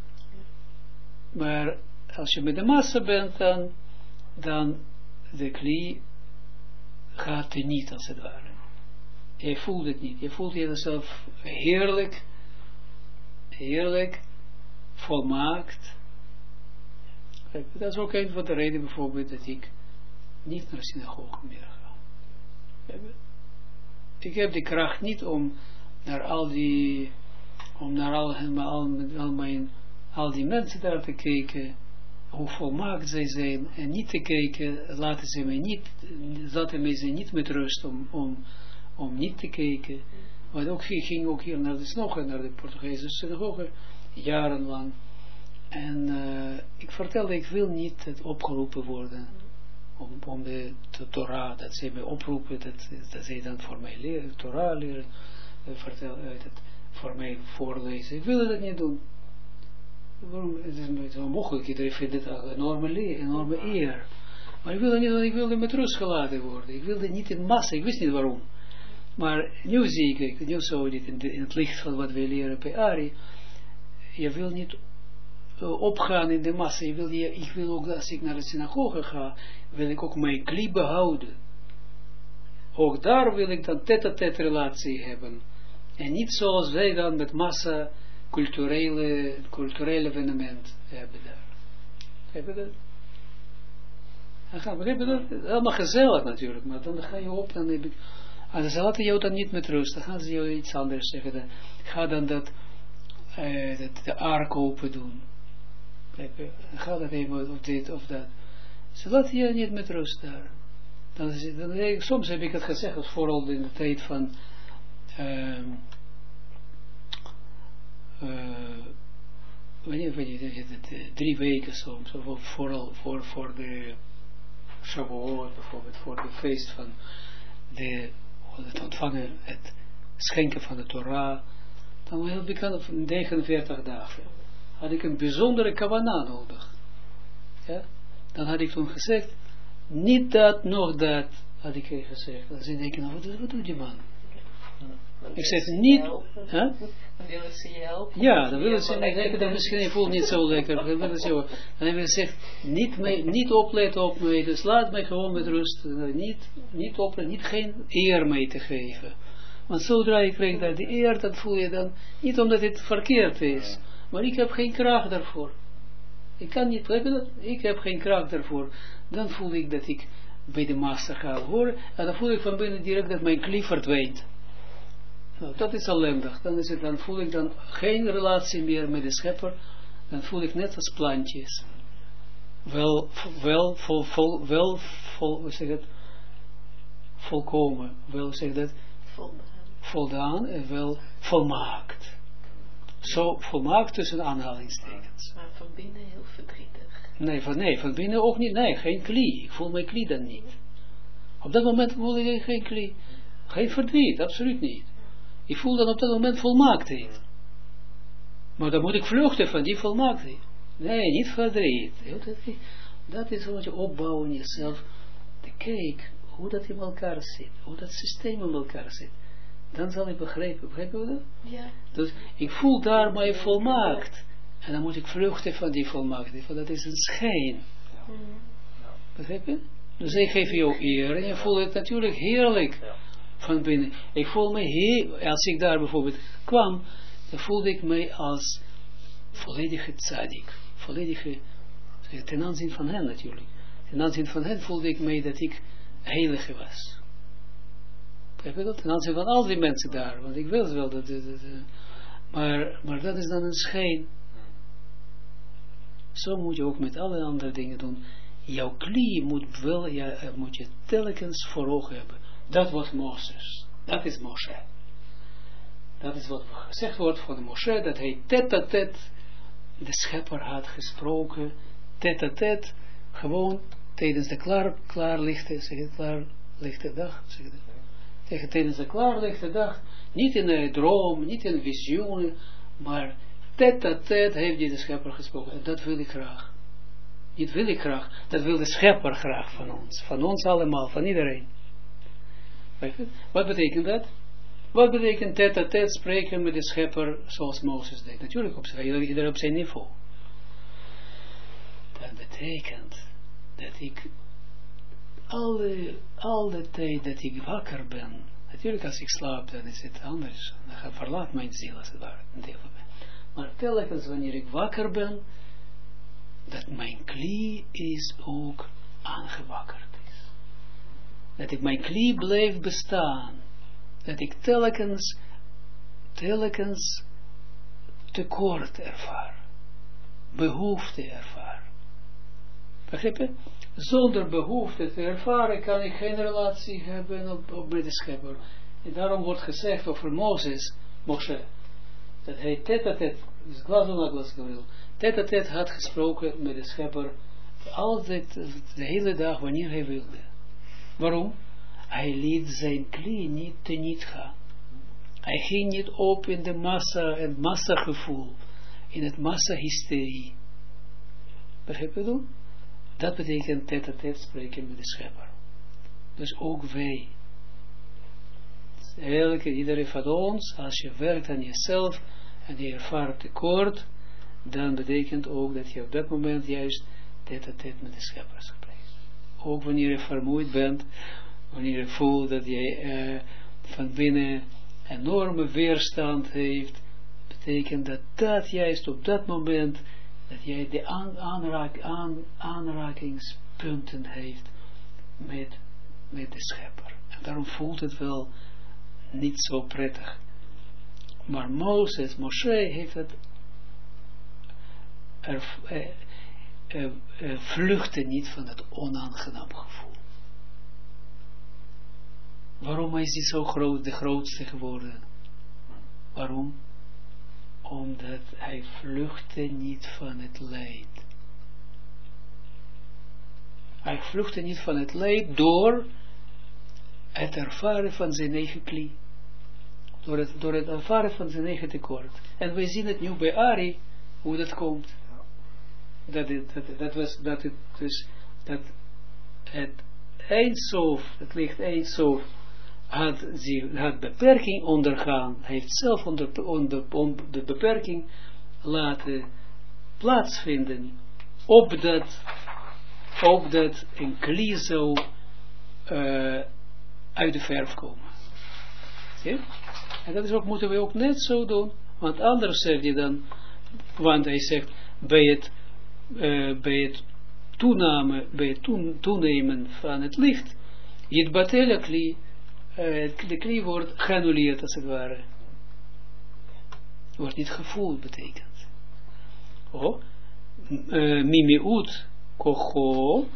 Maar als je met de massa bent, dan, dan de kli gaat er niet, als het ware. Je voelt het niet. Je voelt jezelf heerlijk, heerlijk, volmaakt. Dat is ook een van de redenen bijvoorbeeld dat ik niet naar de synagoge meer ga. Ik heb de kracht niet om naar al die, om naar al, al, al, mijn, al die mensen daar te kijken, hoe volmaakt zij zijn, en niet te kijken, laten ze mij niet, laten mij ze niet met rust om, om, om niet te kijken. Want ook, ik ging ook hier naar de synagoge, naar de Portugese synagoge, jarenlang. En uh, ik vertelde, ik wil niet het opgeroepen worden om, om de, de Torah, dat ze mij oproepen, dat, dat zij dan voor mij leren, Torah leren, uh, vertel, uh, dat voor mij voorlezen. Ik wil dat niet doen. Waarom? Het is zo mogelijk, iedereen vindt het een enorme, leer, enorme eer. Maar ik wilde niet, want ik wilde met rust gelaten worden. Ik wilde niet in massa, ik wist niet waarom. Maar nu zie ik, nu zou dit in, de, in het licht van wat we leren bij Ari, je wil niet uh, opgaan in de massa, je wil, je, ik wil ook, als ik naar de synagoge ga, wil ik ook mijn kli behouden. Ook daar wil ik dan tête-à-tête relatie hebben. En niet zoals wij dan met massa culturele, culturele evenement hebben daar. Heb je dat? Dan gaan we, heb je dat? Allemaal gezellig natuurlijk, maar dan ga je op, dan heb ik, en ze laten jou dan niet met rust, dan gaan ze jou iets anders zeggen. Dan, ga dan dat, uh, dat de ark open doen. Ga dat even of dit of dat. Ze laten je niet met rust daar. Dan, dan, soms heb ik het gezegd, vooral in de tijd van uh, uh, wanneer, wanneer, drie weken soms, of vooral voor, voor de Shavuot, bijvoorbeeld voor de feest van de, het ontvangen, het schenken van de Torah, dan heb ik aan negenenveertig dagen, had ik een bijzondere kavanah nodig. Ja? Dan had ik toen gezegd, niet dat, nog dat, had ik gezegd. Dan zei ik, nou, wat, wat doet die man? Ik zeg niet, hè? Dan willen ze je helpen. Ja, dan willen ze, ik dan misschien, ik voel niet zo lekker, dan willen ze, dan hebben ze gezegd, niet, mee, niet opletten op mij, dus laat mij gewoon met rust, niet, niet opletten, niet geen eer mee te geven. Want zodra je krijgt daar die eer, dan voel je dan, niet omdat het verkeerd is, maar ik heb geen kracht daarvoor. Ik kan niet, heb je dat? Ik heb geen kracht daarvoor. Dan voel ik dat ik bij de massa ga horen, en dan voel ik van binnen direct dat mijn kli verdwijnt. Nou, dat is ellendig. Dan, is het, dan voel ik dan geen relatie meer met de schepper. Dan voel ik net als plantjes. Wel, wel, vol, vol, wel, vol, hoe zeg het? Volkomen. Wel, zeg dat? Voldaan. Voldaan en wel volmaakt. Zo volmaakt tussen aanhalingstekens. Maar van binnen heel verdrietig. Nee, van, nee, van binnen ook niet. Nee, geen kli. Ik voel mijn kli dan niet. Op dat moment voel ik geen kli. Geen verdriet, absoluut niet. Ik voel dan op dat moment volmaaktheid. Maar dan moet ik vluchten van die volmaaktheid. Nee, niet verdriet. Dat is wat je opbouwen in jezelf. De kijk, hoe dat in elkaar zit. Hoe dat systeem in elkaar zit. Dan zal ik begrijpen. Begrijpen we dat? Ja. Dus ik voel daar mij volmaakt. En dan moet ik vluchten van die volmaaktheid. Want dat is een schijn. Mm. Begrijp je? Dus ik geef jou eer. En je voelt het natuurlijk heerlijk. Van binnen. Ik voel me heel, als ik daar bijvoorbeeld kwam, dan voelde ik mij als volledige tzaddik. Volledige, ten aanzien van hen natuurlijk. Ten aanzien van hen voelde ik mij dat ik heilige was. Begrijp je dat? Ten aanzien van al die mensen daar. Want ik wil wel dat, dat, dat maar, maar dat is dan een schijn. Zo moet je ook met alle andere dingen doen. Jouw klie moet wel, ja, moet je telkens voor ogen hebben. Dat was Mozes. Dat is Moshe. Dat is wat gezegd wordt van Moshe, dat hij tet-a-tet de schepper had gesproken, tet-a-tet, gewoon tijdens de klaar, klaarlichte, zeg het, klaarlichte dag, zeg het, tegen tijdens de klaarlichte dag, niet in een droom, niet in een visioen, maar tet-a-tet heeft hij de schepper gesproken. En dat wil ik graag. Niet wil ik graag, dat wil de schepper graag van ons. Van ons allemaal, van iedereen. Wat betekent dat? Wat betekent tête-à-tête spreken met de schepper zoals Mozes deed? Natuurlijk op zijn, ieder op zijn niveau. Dat betekent dat ik alle, alle tijd dat ik wakker ben, natuurlijk als ik slaap dan is het anders, dan verlaat mijn ziel als het ware, een deel van mij. Maar telkens wanneer ik wakker ben, dat mijn klie is ook aangewakkerd is. Dat ik mijn klie blijft bestaan. Dat ik telkens, telkens tekort ervaar. Behoefte ervaar. Begrijp je? Zonder behoefte te ervaren kan ik geen relatie hebben op, op met de schepper. En daarom wordt gezegd over Mozes, Moshe, dat hij tet-a-tet, dus glas op glas gewil, tet-a-tet had gesproken met de schepper altijd de hele dag wanneer hij wilde. Waarom? Hij liet zijn klie niet teniet gaan. Hij ging niet op in de massa, het massagevoel, in het massahysterie. Begrijp je dat? Dat betekent tet-a-tet spreken met de schepper. Dus ook wij. Elke, iedereen van ons, als je werkt aan jezelf en je ervaart tekort, dan betekent ook dat je op dat moment juist tet-a-tet met de schepper spreekt. Ook wanneer je vermoeid bent, wanneer je voelt dat je uh, van binnen enorme weerstand heeft, betekent dat dat juist op dat moment, dat jij de aan, aanraak, aan, aanrakingspunten heeft met, met de schepper. En daarom voelt het wel niet zo prettig. Maar Mozes, Moshe heeft het er, eh, eh, eh, vluchtte niet van het onaangenaam gevoel. Waarom is hij zo groot, de grootste geworden? Waarom? Omdat hij vluchtte niet van het leed. Hij vluchtte niet van het leed door het ervaren van zijn eigen klie. Door het, door het ervaren van zijn eigen tekort. En we zien het nu bij Ari, hoe dat komt. Dat het, dat, dat was, dat het, dus, dat het Eindsof, het licht Eindsof, had, zich, had beperking ondergaan. Hij heeft zelf onder, onder, onder de beperking laten plaatsvinden. Opdat, opdat een klie zou uh, uit de verf komen. Zie? En dat is ook, moeten we ook net zo doen. Want anders zegt hij dan, want hij zegt, bij het, uh, bij het toename, bij het toen, toenemen van het licht, het batele klie, uh, de klie wordt granuleerd als het ware. Wordt niet gevoeld betekent. Oh, uh, mimiut kocho,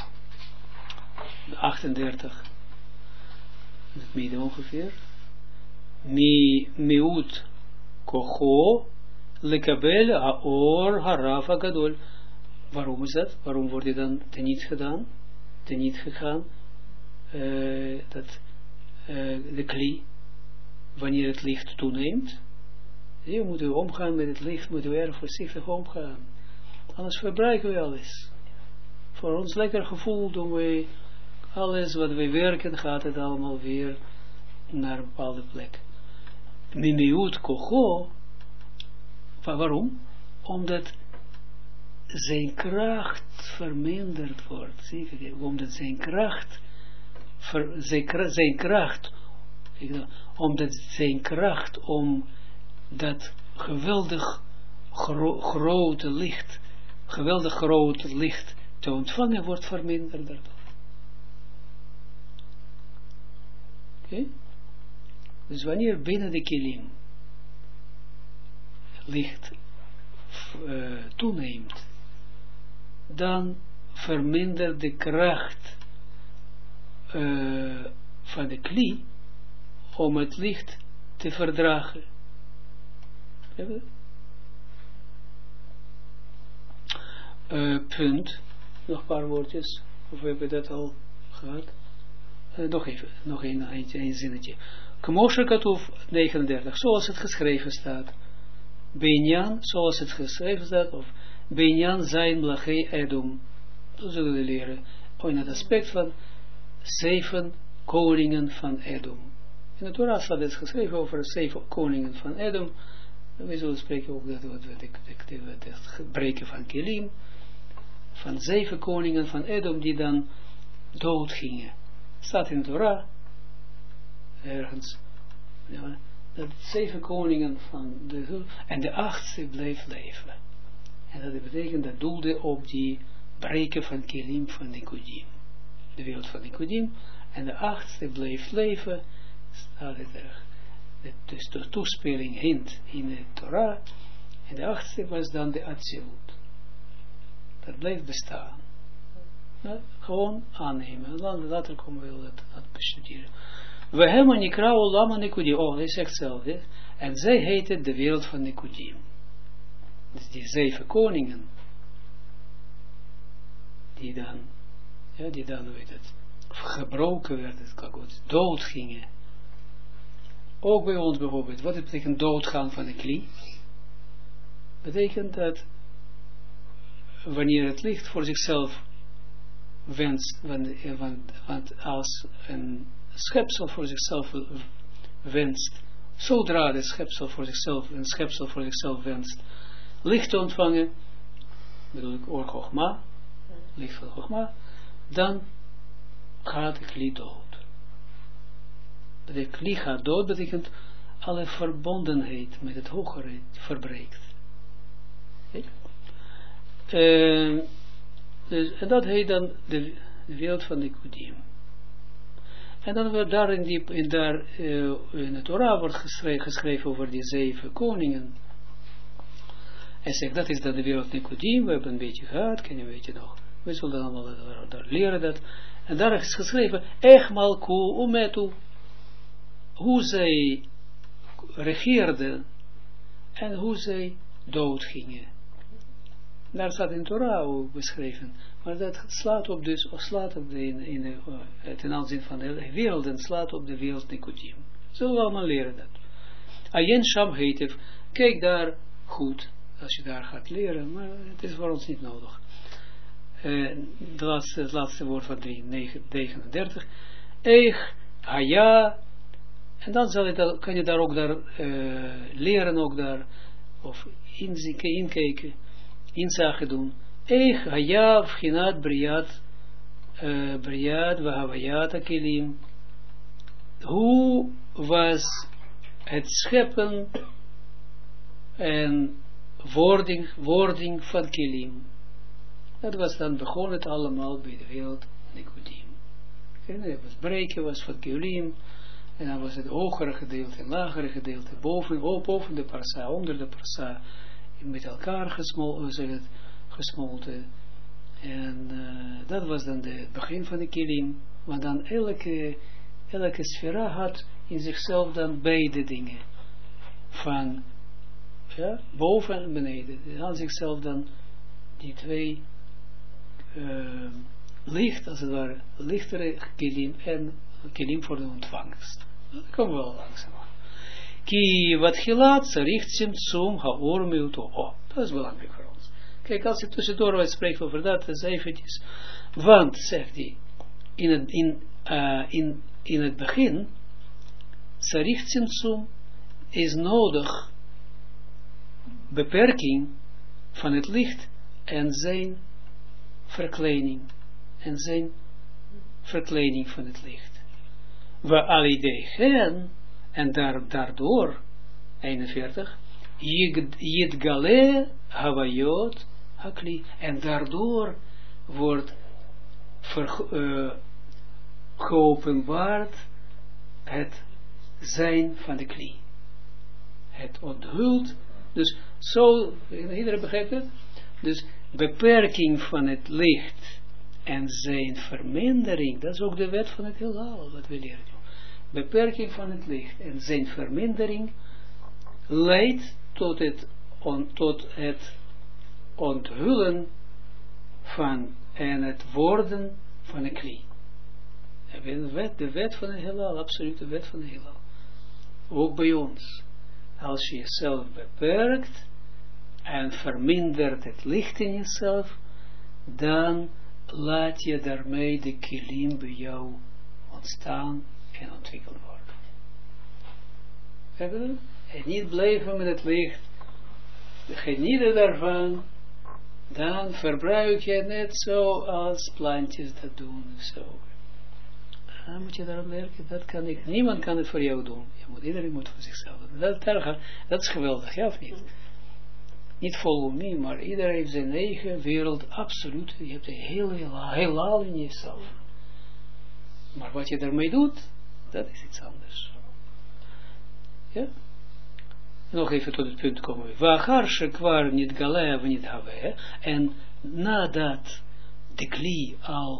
achtendertig, in het midden ongeveer. Mi miut kocho lekabel haor harav hagadol. waarom is dat? Waarom wordt die dan teniet gedaan? Teniet gegaan? Uh, dat uh, de kli, wanneer het licht toeneemt, je moet u omgaan met het licht, moet u erg voorzichtig omgaan. Anders verbruiken we alles. Voor ons lekker gevoel doen we alles wat we werken, gaat het allemaal weer naar een bepaalde plek. Mimiut kocho, waarom? Omdat zijn kracht verminderd wordt. Zie je, omdat zijn kracht, ver, zijn, zijn kracht, omdat zijn kracht om dat geweldig gro grote licht, geweldig grote licht te ontvangen, wordt verminderd. Oké? Okay? Dus wanneer binnen de kilim licht uh, toeneemt, dan vermindert de kracht uh, van de kli om het licht te verdragen. Uh, punt. Nog een paar woordjes. Of we hebben dat al gehad? Uh, nog even. Nog een, een, een zinnetje. Kmoshe Katoef negenendertig. Zoals het geschreven staat. Benjan, zoals het geschreven staat. Of Benjan zijn Blachei Edom. Dat zullen we leren. In het aspect van zeven koningen van Edom. In de Torah staat het geschreven over zeven koningen van Edom. We zullen spreken ook dat het gebreken van Kelim. Van zeven koningen van Edom die dan dood gingen. Staat in de Torah. Ergens. Ja, dat zeven koningen van de en de achtste bleef leven. En dat betekent dat doelde op die breken van Kelim van Nikodim. De wereld van Nikodim. En de achtste bleef leven. Staat het er. Dus de toespeling hint in de Torah. En de achtste was dan de Atsilut. Dat bleef bestaan. Ja, gewoon aannemen. Later komen we dat, dat bestuderen. We hebben Nikra Olam Nikodim. Oh, hij zegt zelf. He. En zij heette de wereld van Nikodim. Dus die zeven koningen. Die dan, ja, die dan, weet het, gebroken werden, dood gingen. Ook bij ons bijvoorbeeld. Wat betekent doodgaan van de kli? Betekent dat wanneer het licht voor zichzelf wenst, want, want, want als een schepsel voor zichzelf wenst, zodra het schepsel voor zichzelf, een schepsel voor zichzelf wenst, licht te ontvangen, bedoel ik oor Chochma, licht van Chochma, dan gaat de kli dood. De kli gaat dood betekent alle verbondenheid met het hogere verbreekt. Uh, dus, en dat heet dan de, de wereld van de Nikodim. En dan wordt daar in, die, in, daar, uh, in de Torah wordt geschreven, geschreven over die zeven koningen. En zegt, dat is dan de wereld van Nikodim. We hebben een beetje gehad, ken je een beetje nog. We zullen allemaal daar, daar leren dat. En daar is geschreven, Ech Malku Umetu. Hoe zij regeerden en hoe zij doodgingen. Daar staat in Torah ook beschreven. Maar dat slaat op dus, of slaat op de, in, in de, uh, ten aanzien van de wereld, en slaat op de wereld Nikodim. Zullen we allemaal leren dat. Ayen Sham heet, kijk daar goed, als je daar gaat leren, maar het is voor ons niet nodig. Uh, de laatste, het laatste woord van negenendertig. Eich, Haya, en dan zal je dat, kan je daar ook daar, uh, leren, ook daar, of inzieken, inkijken, inzage doen. Eich, Haya, Vchinat, Briat, uh, Briat, Vahavayat, Kelim. Hoe was het scheppen en wording, wording van Kelim? Dat was dan begon het allemaal bij de wereld Nikodim. Het breken was van Kelim. En dan was het hogere gedeelte en lagere gedeelte, boven, boven de parsa, onder de parsa, met elkaar gesmolten. gesmolten. En uh, dat was dan het begin van de Kelim. Want dan elke, elke sfera had in zichzelf dan beide dingen. Van ja, boven en beneden. Het had zichzelf dan die twee uh, licht, als het ware, lichtere kilim en kilim voor de ontvangst. Dat komen we wel langzaam aan. Ki wat hilaat, richt simtsum haor meuto. Oh, dat is belangrijk voor ons. Kijk, als je tussendoor wat spreekt over dat, dat is eventjes. Want, zegt hij, in het, in, uh, in, in het begin, richt simtsum is nodig beperking van het licht en zijn verkleining. En zijn verkleining van het licht. We alidegen, en daar, daardoor, eenenveertig, Yidgale Havayot Hakli, en daardoor wordt ver, uh, geopenbaard het zijn van de kli. Het onthult, dus zo, iedereen begrijpt het? Dus beperking van het licht en zijn vermindering, dat is ook de wet van het heelal, wat we leren. Beperking van het licht en zijn vermindering leidt tot het, on, tot het onthullen van en het worden van een kli. De wet, de wet van het heelal, absoluut de wet van het heelal. Ook bij ons. Als je jezelf beperkt en vermindert het licht in jezelf, dan laat je daarmee de kilim bij jou ontstaan en ontwikkeld worden. Hebben we? En niet blijven met het licht, genieten daarvan, dan verbruik je net zo als plantjes dat doen. Zo. Dan moet je daarop werken, dat kan ik, niemand kan het voor jou doen. Je moet, iedereen moet voor zichzelf doen. Dat, dat, dat is geweldig, ja of niet? Niet follow me, maar iedereen heeft zijn eigen wereld, absoluut. Je hebt een heel heelal in jezelf. Maar wat je daarmee doet, dat is iets anders. Ja? Nog even tot het punt komen. Wachar shekwar niet galev niet have. En nadat de kli al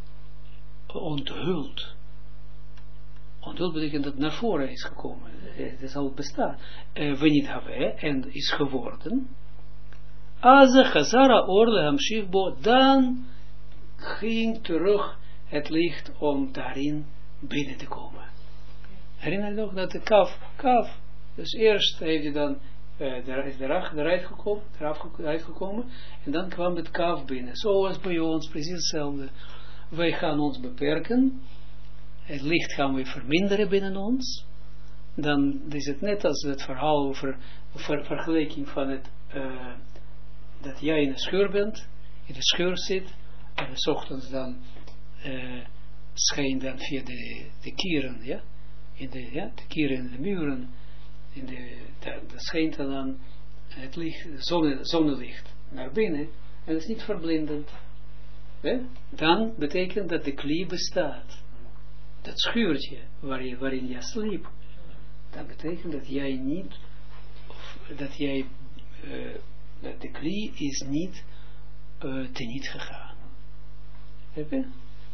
onthuld. Onthuld betekent dat naar voren is gekomen. Het is al bestaan. Uh, we niet hebben en is geworden. Aze chazara orle hamshivbo. Dan ging terug het licht om daarin binnen te komen. Herinner je nog dat de kaf, kaf. Dus eerst heeft hij dan uh, er, is eruit, eruit, gekomen, eruit gekomen. En dan kwam het kaf binnen. Zoals bij ons, precies hetzelfde. Wij gaan ons beperken, het licht gaan we verminderen binnen ons, dan is het net als het verhaal over ver, vergelijking van het, uh, dat jij in de scheur bent, in de scheur zit, en 's ochtends dan uh, schijnt dan via de, de kieren, ja, in de, ja, de kieren in de muren, in de, dat schijnt dan het licht, zonne, zonnelicht naar binnen, en het is niet verblindend. He? Dan betekent dat de kli bestaat. Dat schuurtje waarin, waarin je sliep. Dat betekent dat jij niet, of dat jij, uh, dat de kli is niet uh, teniet gegaan. Heb je?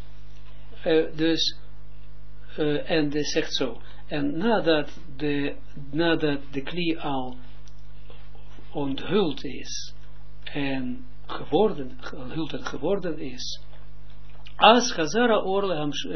Uh, dus, uh, en de zegt zo, en nadat de, nadat de kli al onthuld is, en geworden, gehuld en geworden is. Als Chazara or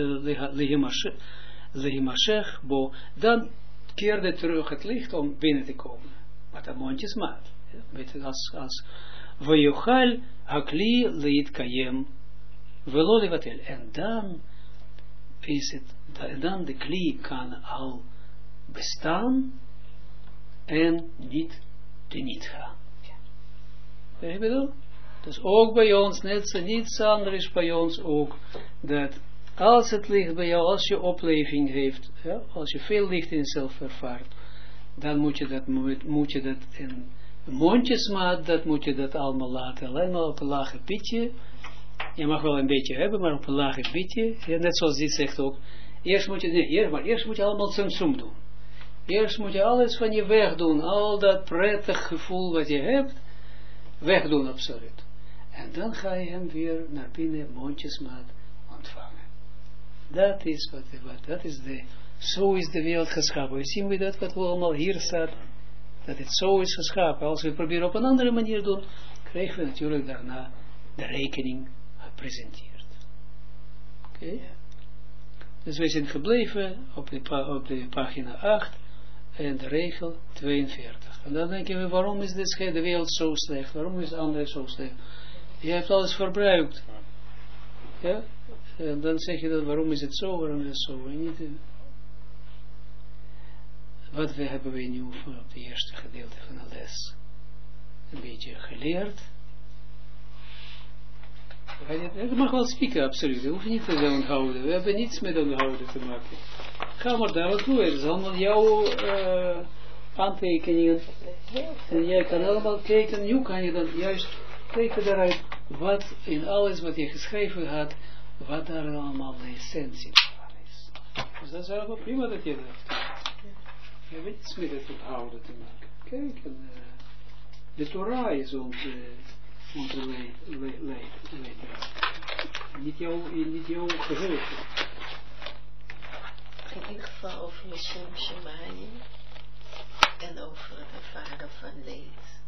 lehimashech bo, dan keerde terug het licht om binnen te komen. Wat een mondjesmaat. Als, als Vayochal hakli leit kayem velo levatel. En dan is het, dan de kli kan al bestaan en niet teniet gaan. Weet je dat? Dus ook bij ons, net zo niets anders is bij ons ook, dat als het licht bij jou, als je opleving heeft, ja, als je veel licht in jezelf ervaart, dan moet je dat, moet, moet je dat in mondjesmaat, dat moet je dat allemaal laten, alleen maar op een lage pitje. Je mag wel een beetje hebben, maar op een lage pitje, ja, net zoals dit zegt ook, eerst moet je, nee, eerst, maar eerst moet je allemaal tsumtsum doen. Eerst moet je alles van je weg doen, al dat prettig gevoel wat je hebt, wegdoen absoluut. En dan ga je hem weer naar binnen mondjesmaat ontvangen. Dat is wat, wat dat is de, zo is de wereld geschapen. Zien we dat wat we allemaal hier staat? Dat het zo is geschapen. Als we het proberen op een andere manier doen, krijgen we natuurlijk daarna de rekening presenteert. Oké? Okay? Ja. Dus wij zijn gebleven op de, pa op de pagina acht en de regel tweeënveertig. En dan denken we, waarom is dit, de wereld zo slecht? Waarom is de andere zo slecht? Je hebt alles verbruikt. Ja? En dan zeg je dat, waarom is het zo, waarom is het zo? En niet, uh, wat we hebben we nu op het eerste gedeelte van de les een beetje geleerd. Je mag wel spieken, absoluut. Je hoeft niet te onthouden. We hebben niets met onthouden te maken. Ga maar daar naartoe. Het is allemaal jouw uh, aantekeningen. En jij kan allemaal kijken. Nu kan je dan juist kijken daaruit wat in alles wat je geschreven had, wat daar allemaal de essentie van is. Dus dat is allemaal prima dat je dat. Je hebt niets met het onthouden te maken. Kijk, en, uh, de Torah is onze... onze leidraad. Niet jouw, niet jouw geheugen. In ieder geval over Mishem Shemayim en over het ervaren van leed.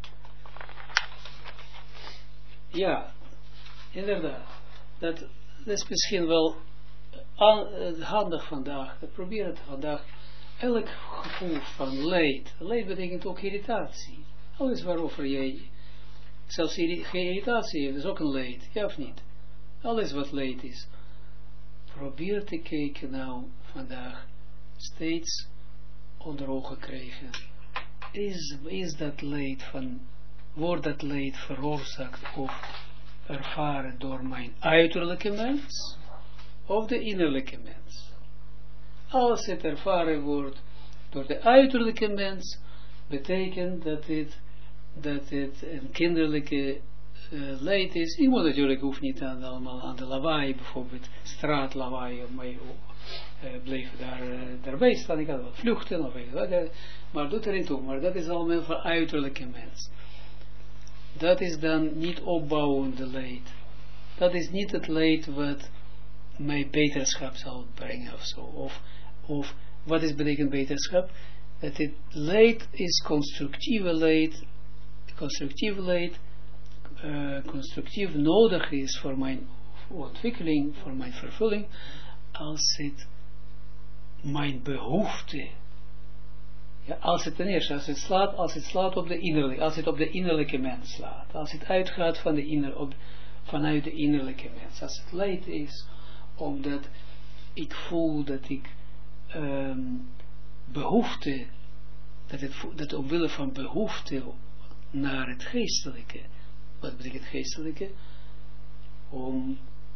Ja, inderdaad. Dat, dat is misschien wel aan, uh, handig vandaag. Probeer het vandaag. Elk gevoel van leed. Leed betekent ook irritatie. Alles waarover jij... Zelfs geen irritatie heeft, is ook een leed, ja of niet? Alles wat leed is. Probeer te kijken nou vandaag, steeds onder ogen krijgen. Is, is dat leed van, wordt dat leed veroorzaakt of ervaren door mijn uiterlijke mens of de innerlijke mens? Als het ervaren wordt door de uiterlijke mens, betekent dat dit dat het een kinderlijke uh, leed is. Iemand natuurlijk hoeft niet aan, allemaal aan de lawaai, bijvoorbeeld straatlawaai, maar uh, bleef daar, uh, daarbij staan. Ik had wel vluchten, of weet wat, maar doet erin toe. Maar dat is allemaal voor uiterlijke mens. Dat is dan niet opbouwende leed. Dat is niet het leed wat mij beterschap zal brengen of zo. Of, of wat is betekent beterschap? Dat het leed is constructieve leed, constructief leed, uh, constructief nodig is voor mijn ontwikkeling, voor mijn vervulling, als het mijn behoefte, ja, als het ten eerste, als het slaat, als het slaat op de innerlijke, als het op de innerlijke mens slaat, als het uitgaat van de inner, op, vanuit de innerlijke mens, als het leid is, omdat ik voel dat ik um, behoefte, dat het, dat omwille van behoefte naar het geestelijke. Wat betekent geestelijke? Om,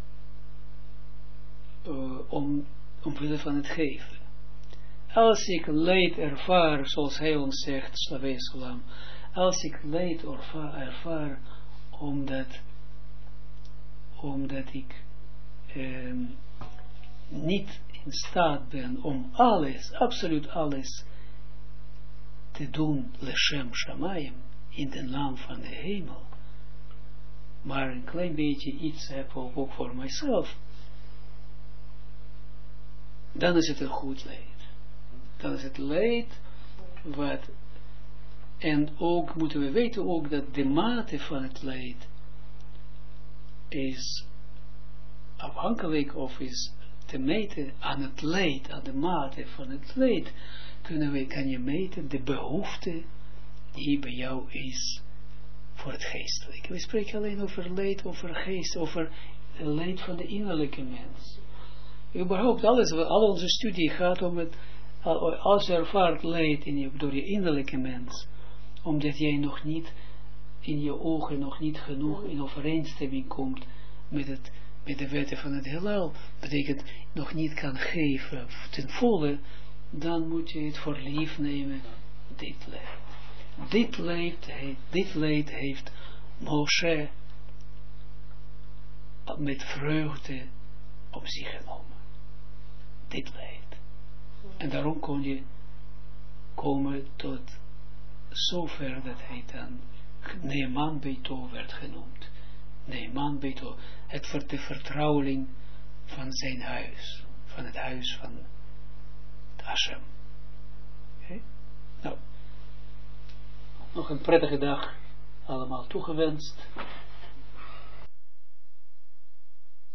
uh, om, omwille van het geven. Als ik leed ervaar, zoals hij ons zegt, Slavei Salam, als ik leed ervaar, ervaar omdat, omdat ik um, niet in staat ben om alles, absoluut alles, te doen, Leshem Shamayim, in de naam van de hemel, maar een klein beetje iets heb ook voor mijzelf, dan is het een goed leed. Dan is het leed wat, en ook moeten we weten ook dat de mate van het leed is afhankelijk of is te meten aan het leed, aan de mate van het leed, kunnen we, kan je meten de behoefte die bij jou is voor het geestelijke. We spreken alleen over leed, over geest, over leed van de innerlijke mens. Überhaupt alles, al onze studie gaat om het, als je ervaart leed in je, door je innerlijke mens, omdat jij nog niet, in je ogen nog niet genoeg in overeenstemming komt met, het, met de wetten van het heelal, betekent nog niet kan geven ten volle, dan moet je het voor lief nemen, dit leed. Dit leed, dit leed heeft Moshe met vreugde op zich genomen. Dit leed. En daarom kon je komen tot zover dat hij dan Neeman Beito werd genoemd. Neeman Beito, het voor de vertrouweling van zijn huis, van het huis van Hashem. Okay? Nou, nog een prettige dag, allemaal toegewenst.